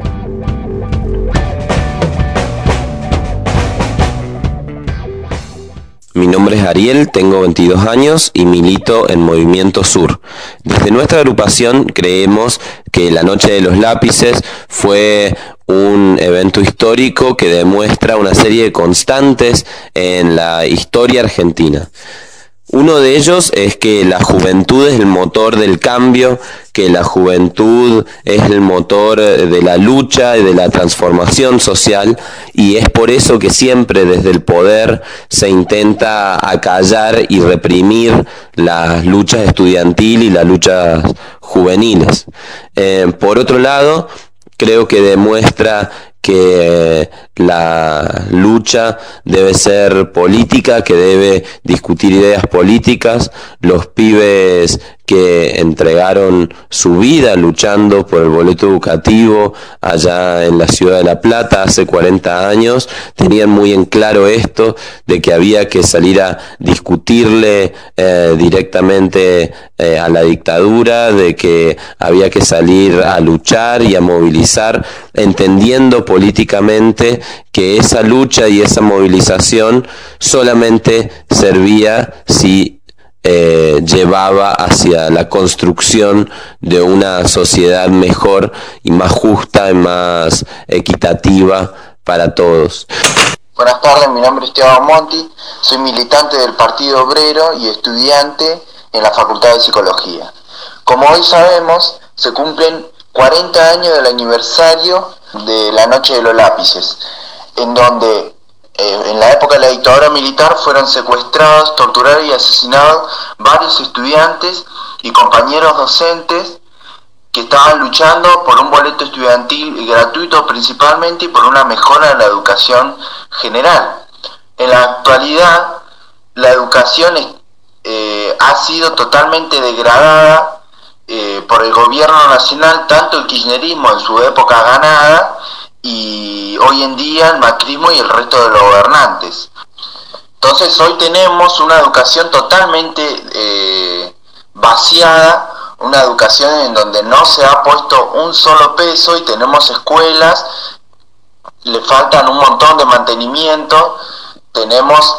Mi nombre es Ariel, tengo 22 años y milito en Movimiento Sur. Desde nuestra agrupación creemos que la Noche de los Lápices fue un evento histórico que demuestra una serie de constantes en la historia argentina. Uno de ellos es que la juventud es el motor del cambio, que la juventud es el motor de la lucha y de la transformación social, y es por eso que siempre desde el poder se intenta acallar y reprimir las luchas estudiantiles y las luchas juveniles. Por otro lado, creo que demuestra que la lucha debe ser política, que debe discutir ideas políticas. Los pibes que entregaron su vida luchando por el boleto educativo allá en la ciudad de La Plata hace 40 años, tenían muy en claro esto, de que había que salir a discutirle directamente a la dictadura, de que había que salir a luchar y a movilizar, entendiendo políticamente que esa lucha y esa movilización solamente servía si llevaba hacia la construcción de una sociedad mejor y más justa y más equitativa para todos. Buenas tardes, mi nombre es Esteban Monti, soy militante del Partido Obrero y estudiante en la Facultad de Psicología. Como hoy sabemos, se cumplen 40 años del aniversario de la Noche de los Lápices, en donde en la época de la dictadura militar fueron secuestrados, torturados y asesinados varios estudiantes y compañeros docentes que estaban luchando por un boleto estudiantil gratuito principalmente y por una mejora en la educación general. En la actualidad, la educación ha sido totalmente degradada por el gobierno nacional, tanto el kirchnerismo en su época ganada, y hoy en día el macrismo y el resto de los gobernantes. Entonces hoy tenemos una educación totalmente vaciada, una educación en donde no se ha puesto un solo peso, y tenemos escuelas, le faltan un montón de mantenimiento. Tenemos,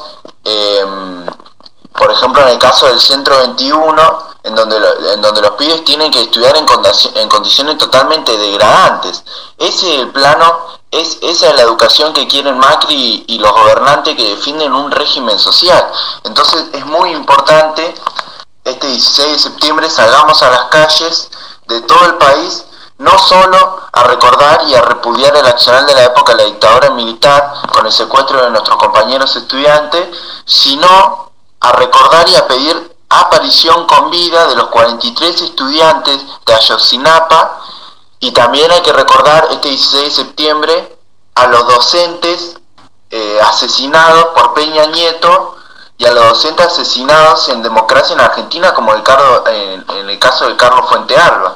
por ejemplo, en el caso del Centro 21, en donde los pibes tienen que estudiar en condiciones totalmente degradantes. Ese es el plano, esa es la educación que quieren Macri y los gobernantes que defienden un régimen social. Entonces es muy importante, este 16 de septiembre salgamos a las calles de todo el país, no solo a recordar y a repudiar el accionar de la época de la dictadura militar con el secuestro de nuestros compañeros estudiantes, sino a recordar y a pedir aparición con vida de los 43 estudiantes de Ayotzinapa, y también hay que recordar este 16 de septiembre a los docentes asesinados por Peña Nieto y a los docentes asesinados en democracia en Argentina, como en el caso de Carlos Fuentealba.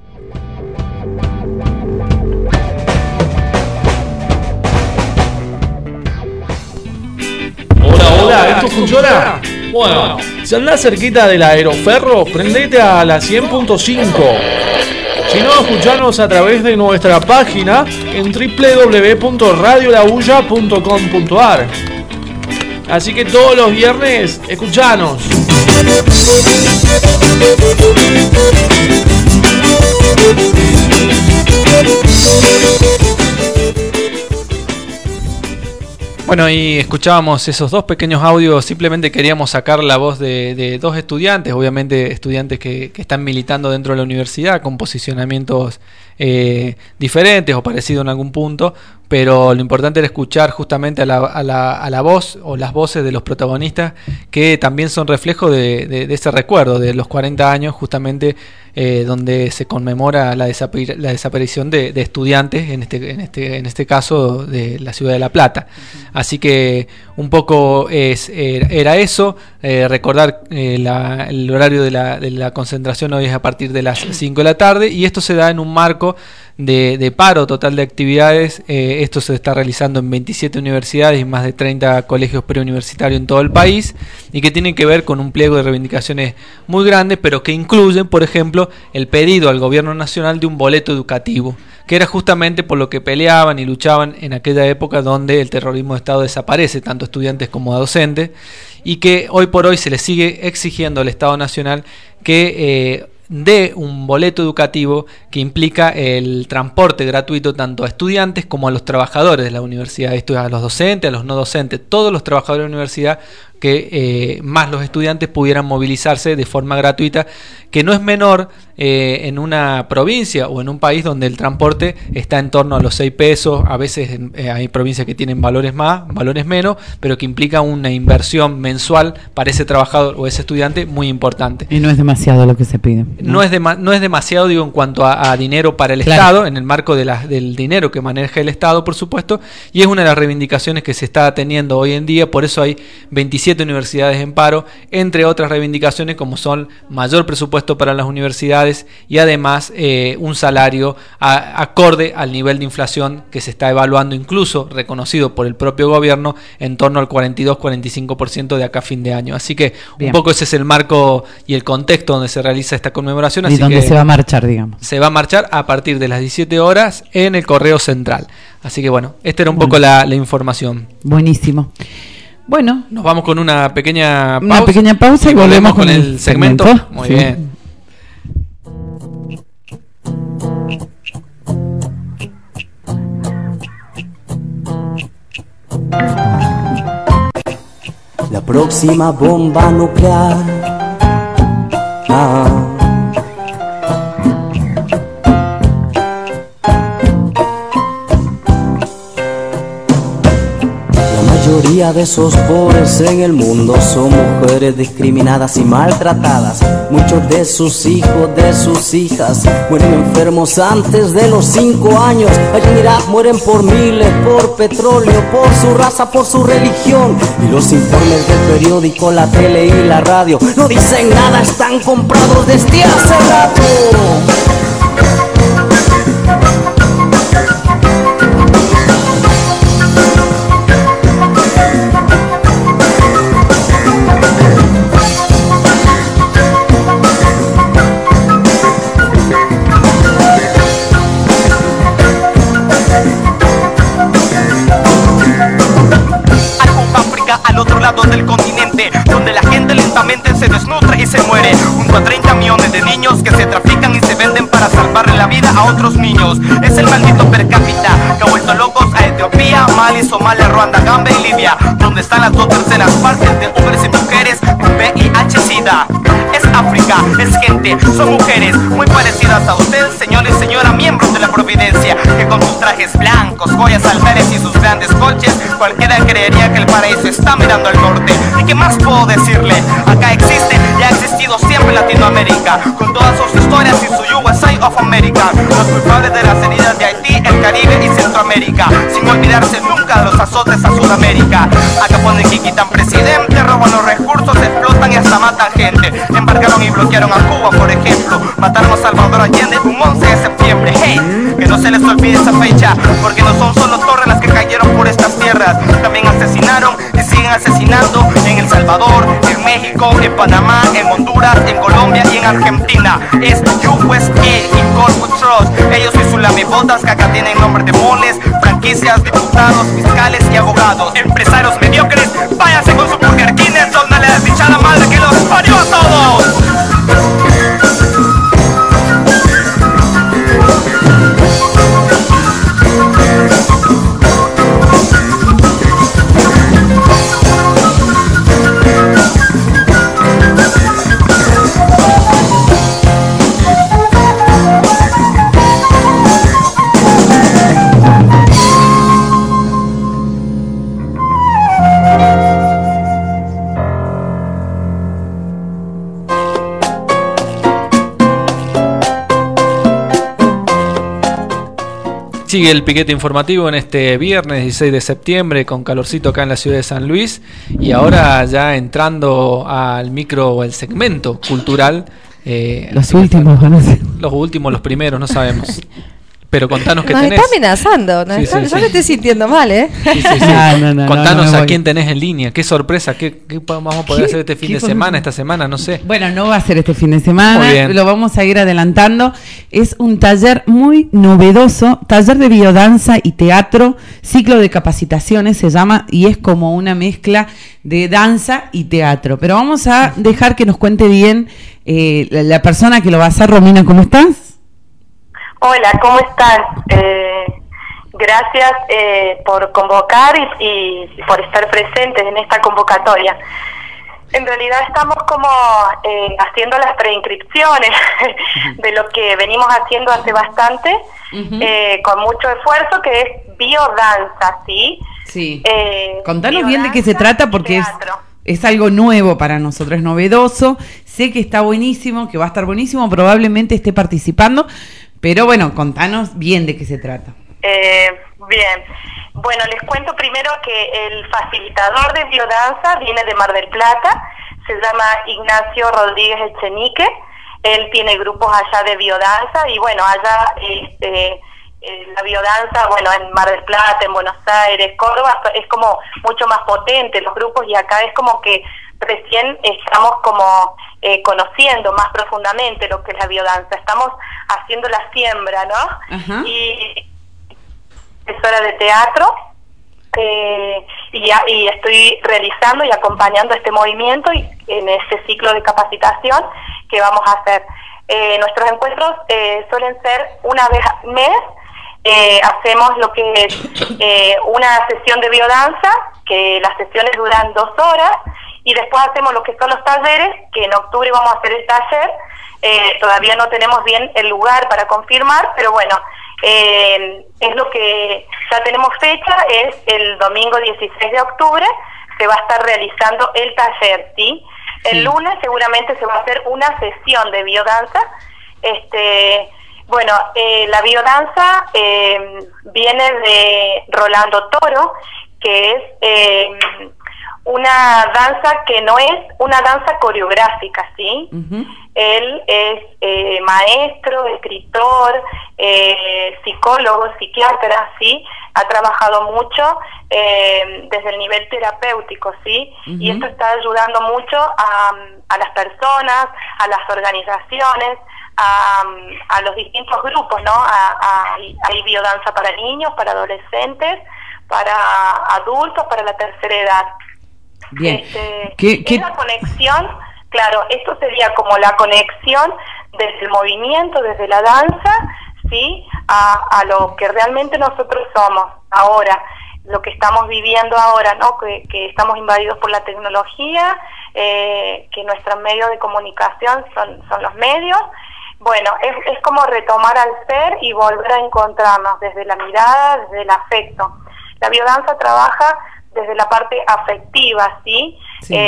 Hola, ¿esto funciona? Bueno, si andás cerquita del Aeroferro, prendete a la 100.5. Si no, escuchanos a través de nuestra página en www.radiolabulla.com.ar. Así que todos los viernes, escuchanos. Bueno, y escuchábamos esos dos pequeños audios. Simplemente queríamos sacar la voz de dos estudiantes, obviamente estudiantes que están militando dentro de la universidad con posicionamientos diferentes o parecidos en algún punto, pero lo importante era escuchar justamente a la voz o las voces de los protagonistas, que también son reflejo de ese recuerdo de los 40 años, justamente donde se conmemora la desaparición de estudiantes, en este caso de la ciudad de La Plata. Así que un poco era eso, recordar el horario de la concentración hoy es a partir de las 5 de la tarde, y esto se da en un marco de paro total de actividades. Esto se está realizando en 27 universidades y más de 30 colegios preuniversitarios en todo el país, y que tienen que ver con un pliego de reivindicaciones muy grande, pero que incluyen, por ejemplo, el pedido al gobierno nacional de un boleto educativo, que era justamente por lo que peleaban y luchaban en aquella época donde el terrorismo de Estado desaparece, tanto estudiantes como docentes, y que hoy por hoy se le sigue exigiendo al Estado Nacional que de un boleto educativo que implica el transporte gratuito tanto a estudiantes como a los trabajadores de la universidad, esto es a los docentes, a los no docentes, todos los trabajadores de la universidad, que más los estudiantes pudieran movilizarse de forma gratuita, que no es menor en una provincia o en un país donde el transporte está en torno a los 6 pesos, a veces hay provincias que tienen valores más, valores menos, pero que implica una inversión mensual para ese trabajador o ese estudiante muy importante. Y no es demasiado lo que se pide. No es demasiado, digo, en cuanto a dinero para el Claro. Estado, en el marco del dinero que maneja el Estado, por supuesto, y es una de las reivindicaciones que se está teniendo hoy en día. Por eso hay 27 universidades en paro, entre otras reivindicaciones como son mayor presupuesto para las universidades y además un salario acorde al nivel de inflación que se está evaluando, incluso reconocido por el propio gobierno, en torno al 42-45% de acá a fin de año. Así que Bien. un poco ese es el marco y el contexto donde se realiza esta conmemoración. Y Así donde que se va a marchar, digamos. se va a marchar a partir de las 17 horas en el Correo Central. Así que bueno, esta era un poco la información. Buenísimo. Bueno, Nos vamos con una pequeña pausa y volvemos con el segmento. Muy Sí. bien. La próxima bomba nuclear. La mayoría de esos pobres en el mundo son mujeres discriminadas y maltratadas. Muchos de sus hijos, de sus hijas, mueren enfermos antes de los 5 años. Allí en Irak mueren por miles, por petróleo, por su raza, por su religión. Y los informes del periódico, la tele y la radio no dicen nada, están comprados desde hace rato. Al otro lado del continente, donde la gente lentamente se desnutre y se muere, junto a 30 millones de niños que se trafican y se venden para salvarle la vida a otros niños. Es el maldito per cápita que ha vuelto locos a Etiopía, Mali, Somalia, Ruanda, Gambia y Libia, donde están las 2/3 partes de hombres y mujeres con VIH-Sida. Es África, es gente. Son mujeres muy parecidas a usted, señor y señora, miembros de la Providencia, que con sus trajes blancos, joyas altares y sus grandes coches, cualquiera creería que el paraíso está mirando al norte. ¿Y qué más puedo decirle? Acá existe y ha existido siempre Latinoamérica, con todas sus historias y su USA of America, los culpables de las heridas de Haití, el Caribe y Centroamérica, sin olvidarse nunca de los azotes a Sudamérica. Acá ponen que quitan presidente, roban los recursos, explotan y hasta matan gente. Embarcaron y bloquearon a Cuba, por ejemplo. Mataron a Salvador Allende un 11 de septiembre. Hey, que no se les olvide esa fecha, porque no son solo torres las que cayeron por estas tierras. También asesinaron y siguen asesinando en El Salvador, en México, en Panamá, en Honduras, en Colombia y en Argentina. Es USA Equal Trust. Ellos y sus lamibotas que acá tienen nombre de moles, franquicias, diputados, fiscales y abogados. Empresarios mediocres, váyanse con su Burger King, donde la desdichada madre que los parió a todos. Sigue el piquete informativo en este viernes 16 de septiembre con calorcito acá en la ciudad de San Luis, y ahora ya entrando al micro o el segmento cultural. Los últimos van a ser. Los últimos, los primeros, no sabemos. Pero contanos qué Nos tenés. está amenazando. Yo me estoy sintiendo mal, ¿eh? Sí. Contanos a quién tenés en línea. Qué sorpresa. ¿Qué vamos a poder hacer este fin de semana, esta semana? No sé. Bueno, no va a ser este fin de semana. Muy bien. Lo vamos a ir adelantando. Es un taller muy novedoso. Taller de biodanza y teatro. Ciclo de capacitaciones se llama. Y es como una mezcla de danza y teatro. Pero vamos a dejar que nos cuente bien la persona que lo va a hacer. Romina, ¿cómo estás? Hola, ¿cómo están? Gracias por convocar y por estar presentes en esta convocatoria. En realidad estamos como haciendo las preinscripciones de lo que venimos haciendo hace bastante, con mucho esfuerzo, que es biodanza, ¿sí? Sí. Contanos bien de qué se trata, porque es algo nuevo para nosotros, es novedoso. Sé que está buenísimo, que va a estar buenísimo, probablemente esté participando. Pero bueno, contanos bien de qué se trata. Bien. Bueno, les cuento primero que el facilitador de biodanza viene de Mar del Plata, se llama Ignacio Rodríguez Echenique. Él tiene grupos allá de biodanza y bueno, allá la biodanza, bueno, en Mar del Plata, en Buenos Aires, Córdoba, es como mucho más potente los grupos, y acá es como que recién estamos como conociendo más profundamente lo que es la biodanza. Estamos haciendo la siembra, ¿no? Ajá. Y profesora de teatro, y estoy realizando y acompañando este movimiento y en este ciclo de capacitación que vamos a hacer. Nuestros encuentros suelen ser una vez al mes. Hacemos lo que es una sesión de biodanza, que las sesiones duran 2 horas, y después hacemos lo que son los talleres, que en octubre vamos a hacer el taller. Todavía no tenemos bien el lugar para confirmar, pero bueno, es lo que ya tenemos fecha, es el domingo 16 de octubre, se va a estar realizando el taller, ¿sí? El lunes seguramente se va a hacer una sesión de biodanza. Bueno, la biodanza viene de Rolando Toro, que es una danza que no es una danza coreográfica, ¿sí? Él es maestro, escritor, psicólogo, psiquiatra, ¿sí? Ha trabajado mucho desde el nivel terapéutico, ¿sí? Y esto está ayudando mucho a las personas, a las organizaciones, a los distintos grupos, ¿no? Hay biodanza para niños, para adolescentes, para adultos, para la tercera edad. Bien. Es la conexión, claro, esto sería como la conexión desde el movimiento, desde la danza, ¿sí? A lo que realmente nosotros somos. Ahora, lo que estamos viviendo ahora, ¿no? Que estamos invadidos por la tecnología, que nuestros medios de comunicación son los medios. Bueno, es como retomar al ser y volver a encontrarnos desde la mirada, desde el afecto. La biodanza trabaja desde la parte afectiva, ¿sí?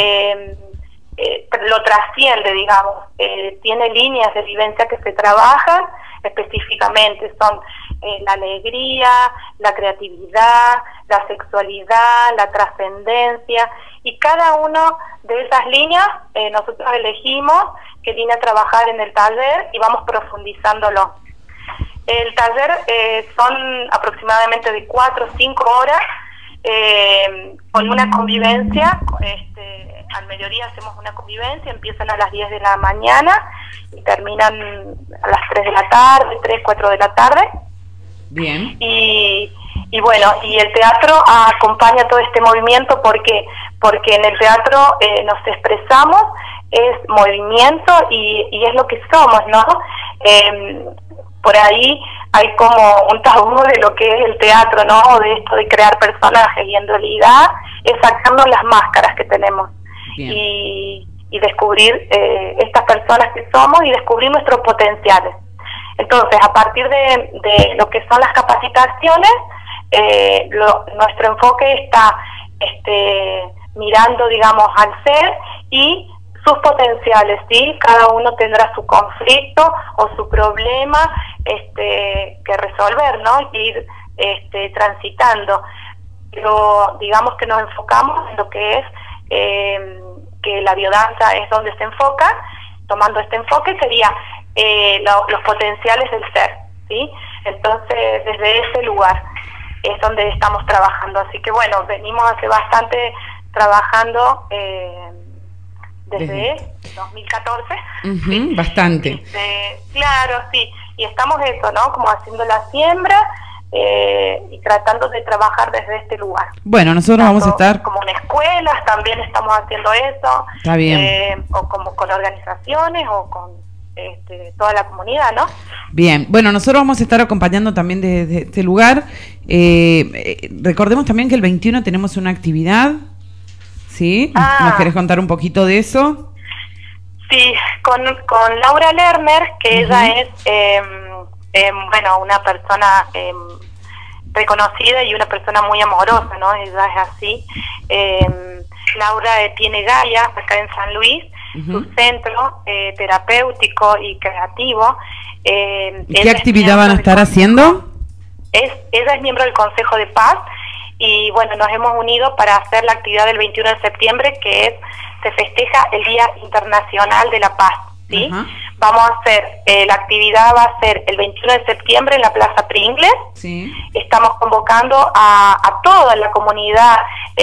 Lo trasciende, digamos, tiene líneas de vivencia que se trabajan específicamente, son la alegría, la creatividad, la sexualidad, la trascendencia, y cada una de esas líneas nosotros elegimos qué línea trabajar en el taller y vamos profundizándolo. El taller son aproximadamente de 4 o 5 horas con una convivencia. Al mediodía hacemos una convivencia, empiezan a las 10 de la mañana y terminan a las 3 de la tarde, 3, 4 de la tarde. Bien. Y bueno, y el teatro acompaña todo este movimiento porque en el teatro nos expresamos, es movimiento y es lo que somos, ¿no? Por ahí hay como un tabú de lo que es el teatro, ¿no? De esto de crear personajes, y en realidad es sacarnos las máscaras que tenemos y descubrir estas personas que somos y descubrir nuestros potenciales. Entonces, a partir de lo que son las capacitaciones, nuestro enfoque está mirando, digamos, al ser y sus potenciales, ¿sí? Cada uno tendrá su conflicto o su problema que resolver, ¿no? Y ir transitando. Pero digamos que nos enfocamos en lo que es que la biodanza es donde se enfoca. Tomando este enfoque sería los potenciales del ser, ¿sí? Entonces, desde ese lugar es donde estamos trabajando. Así que bueno, venimos hace bastante trabajando desde 2014. ¿Sí? Bastante. Claro, sí. Y estamos eso, ¿no? Como haciendo la siembra y tratando de trabajar desde este lugar. Bueno, nosotros vamos a estar... Como en escuelas también estamos haciendo eso. Está bien. O como con organizaciones o con toda la comunidad, ¿no? Bien, bueno, nosotros vamos a estar acompañando también desde este lugar. Recordemos también que el 21 tenemos una actividad, ¿sí? ¿Nos querés contar un poquito de eso? Sí, con Laura Lerner, que ella es, bueno, una persona reconocida y una persona muy amorosa, ¿no? Ella es así. Laura tiene Gaia acá en San Luis, su centro terapéutico y creativo. ¿Qué actividad van a estar haciendo? Ella es miembro del Consejo de Paz y bueno, nos hemos unido para hacer la actividad del 21 de septiembre, que se festeja el Día Internacional de la Paz, ¿sí? Vamos a hacer, la actividad va a ser el 21 de septiembre en la Plaza Pringles. Sí. Estamos convocando a toda la comunidad,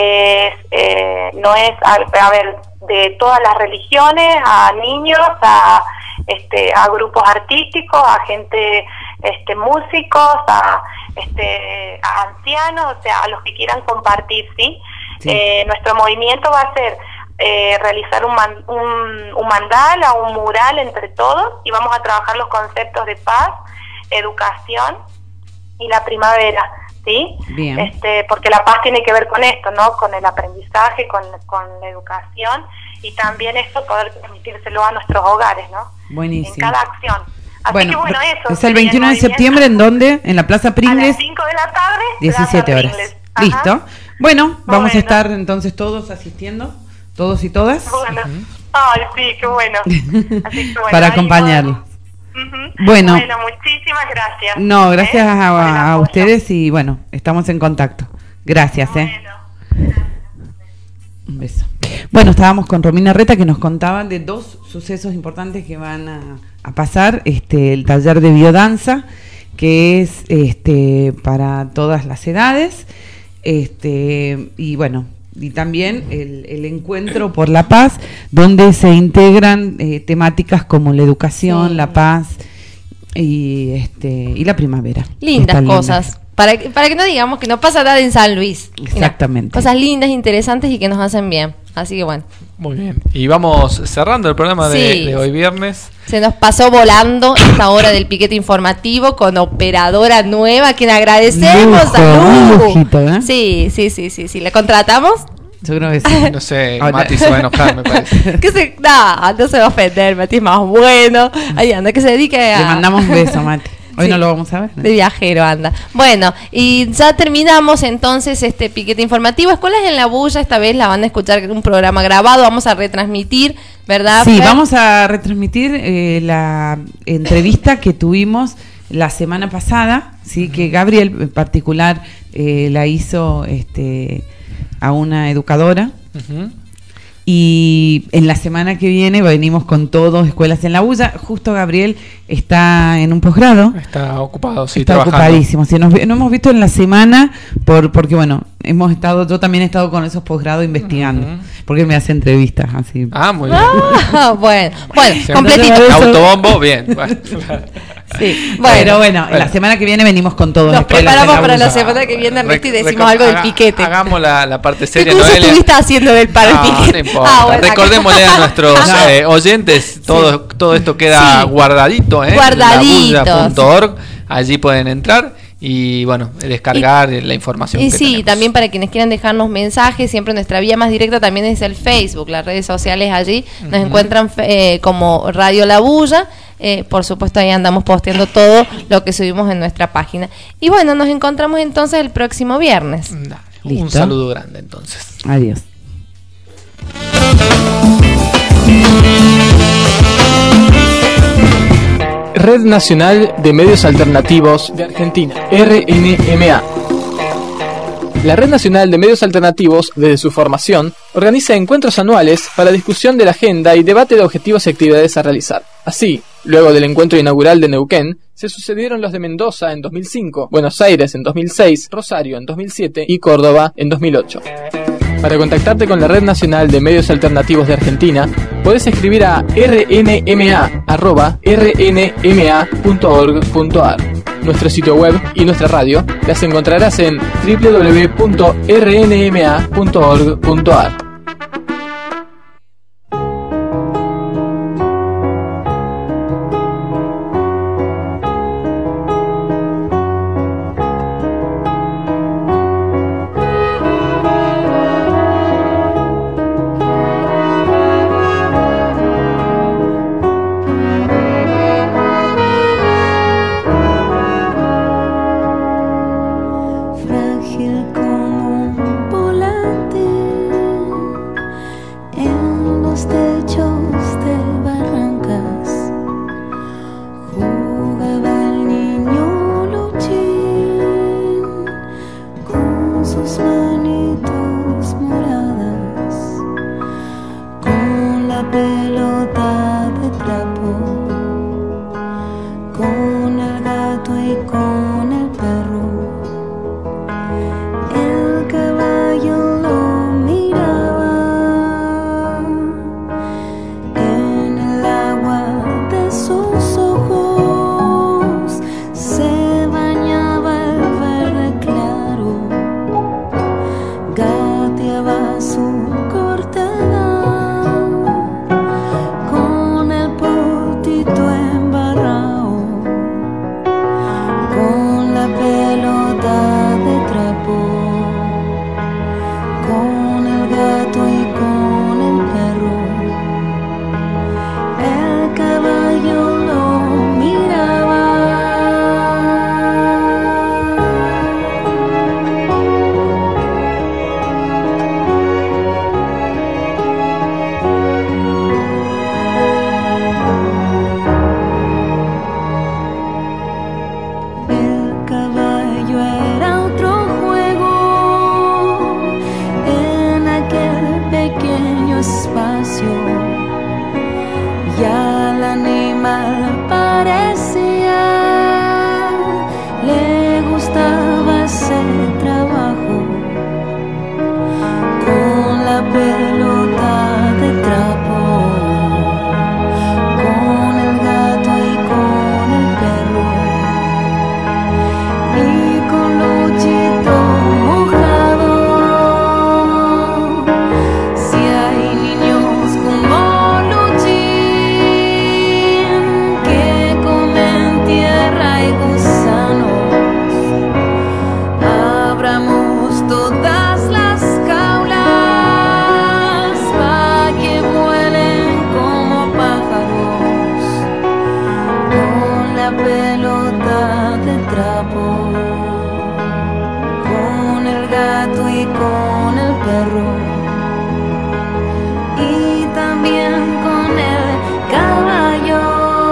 no es, a ver, de todas las religiones, a niños, a grupos artísticos, a gente, músicos, a ancianos, o sea, a los que quieran compartir, ¿sí? Nuestro movimiento va a ser realizar un mandala, un mural entre todos, y vamos a trabajar los conceptos de paz, educación y la primavera, ¿sí? Bien. Porque la paz tiene que ver con esto, ¿no? Con el aprendizaje, con la educación, y también esto poder transmitírselo a nuestros hogares, ¿no? Buenísimo. En cada acción. Así bueno, que bueno, eso. Es el 21 de septiembre, ¿en dónde? En la Plaza Pringles. A las 5 de la tarde. 17 horas. Listo. Bueno, vamos a estar entonces todos asistiendo, todos y todas. Bueno. Ay, sí, qué bueno. Así que, bueno, para acompañarlos. Bueno, muchísimas gracias. No, gracias a ustedes y bueno, estamos en contacto. Gracias, Un beso. Bueno, estábamos con Romina Reta, que nos contaban de 2 sucesos importantes que van a pasar. El taller de biodanza, que es para todas las edades, y bueno, y también el encuentro por la paz, donde se integran temáticas como la educación, la paz y la primavera. Lindas cosas. Para que no digamos que no pasa nada en San Luis. Exactamente. Cosas lindas, interesantes y que nos hacen bien. Así que bueno. Muy bien. Y vamos cerrando el programa de hoy viernes. Se nos pasó volando esta hora del piquete informativo con operadora nueva, a quien agradecemos. ¡Salud! Sí. ¿Le contratamos? Yo creo que sí. No sé, Mati se va a enojar, me parece. No se va a ofender, Mati es más bueno. Ahí anda, que se dedique a... Le mandamos un beso, Mati. Hoy no lo vamos a ver, ¿no? De viajero anda. Bueno, y ya terminamos entonces este piquete informativo. Escuelas en la Bulla, esta vez la van a escuchar un programa grabado, vamos a retransmitir, ¿verdad? Sí, vamos a retransmitir la entrevista que tuvimos la semana pasada, sí, que Gabriel en particular la hizo a una educadora. Y en la semana que viene venimos con todos Escuelas en la Bulla. Justo Gabriel está en un posgrado. Está ocupado, sí, está trabajando. Ocupadísimo. Sí, no hemos visto en la semana porque bueno, yo también he estado con esos posgrados investigando, porque me hace entrevistas así. Muy bien. Bueno, sí, completito. Autobombo, bien. Bueno. Sí, bueno, la semana que viene venimos con todo. Nos preparamos para la semana que viene, Ernesto, y decimos algo del piquete. Hagamos la parte seria. ¿Qué curso estuviste haciendo para el piquete? No importa. Recordémosle a nuestros oyentes, todo esto queda guardadito en labulla.org. Allí pueden entrar y bueno, descargar la información. Y que sí, tenemos. también para quienes quieran dejarnos mensajes, siempre nuestra vía más directa también es el Facebook, las redes sociales allí. Nos encuentran como Radio La Bulla. Por supuesto, ahí andamos posteando todo lo que subimos en nuestra página. Y bueno, nos encontramos entonces el próximo viernes. Dale, un saludo grande entonces. Adiós. Red Nacional de Medios Alternativos de Argentina, RNMA. La Red Nacional de Medios Alternativos, desde su formación, organiza encuentros anuales para discusión de la agenda y debate de objetivos y actividades a realizar. Así, luego del encuentro inaugural de Neuquén, se sucedieron los de Mendoza en 2005, Buenos Aires en 2006, Rosario en 2007 y Córdoba en 2008. Para contactarte con la Red Nacional de Medios Alternativos de Argentina, podés escribir a rnma@rnma.org.ar. Nuestro sitio web y nuestra radio las encontrarás en www.rnma.org.ar. Frágil como un volante todas las jaulas para que vuelen como pájaros con la pelota de trapo, con el gato y con el perro y también con el caballo.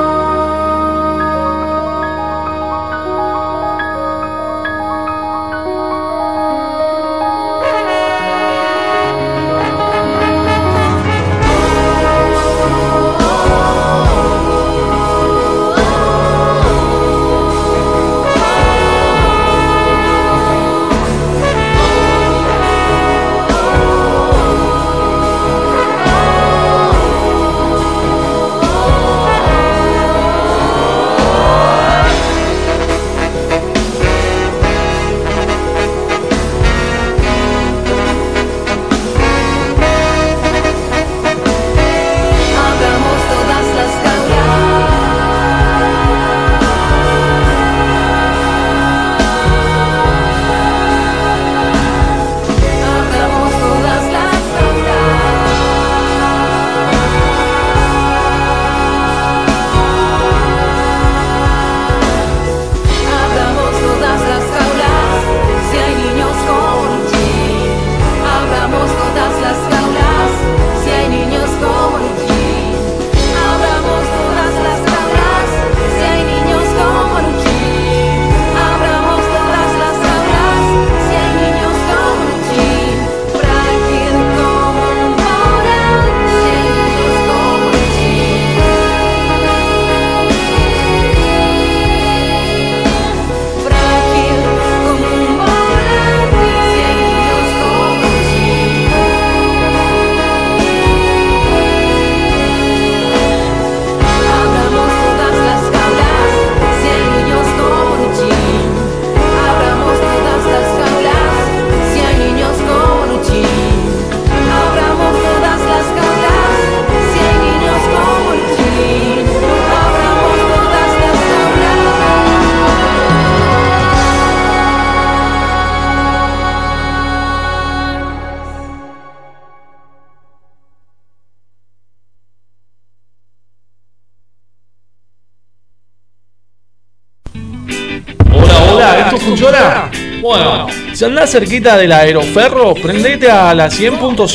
¿Esto funciona? Bueno, si andás cerquita del Aeroferro, prendete a la 100.5.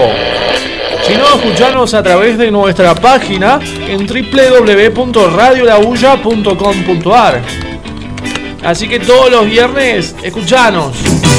Si no, escuchanos a través de nuestra página en www.radiolabulla.com.ar. Así que todos los viernes, escuchanos.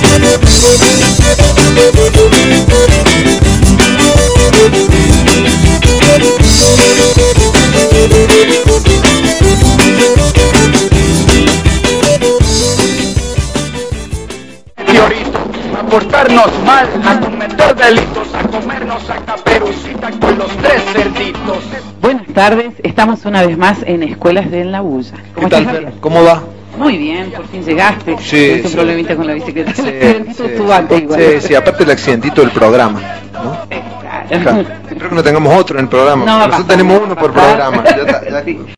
A portarnos mal, a cometer delitos, a comernos a Caperucita con los 3 cerditos. Buenas tardes, estamos una vez más en Escuelas de la Bulla. ¿Cómo estás, Javier? ¿Cómo va? Muy bien, por fin llegaste. Sí, tuviste un problemita con la bicicleta. Sí, el accidentito estuvo antes igual. Sí, aparte el accidentito del programa, ¿no? Claro. Espero que no tengamos otro en el programa. No, nosotros tenemos uno por programa. Ya está, ya.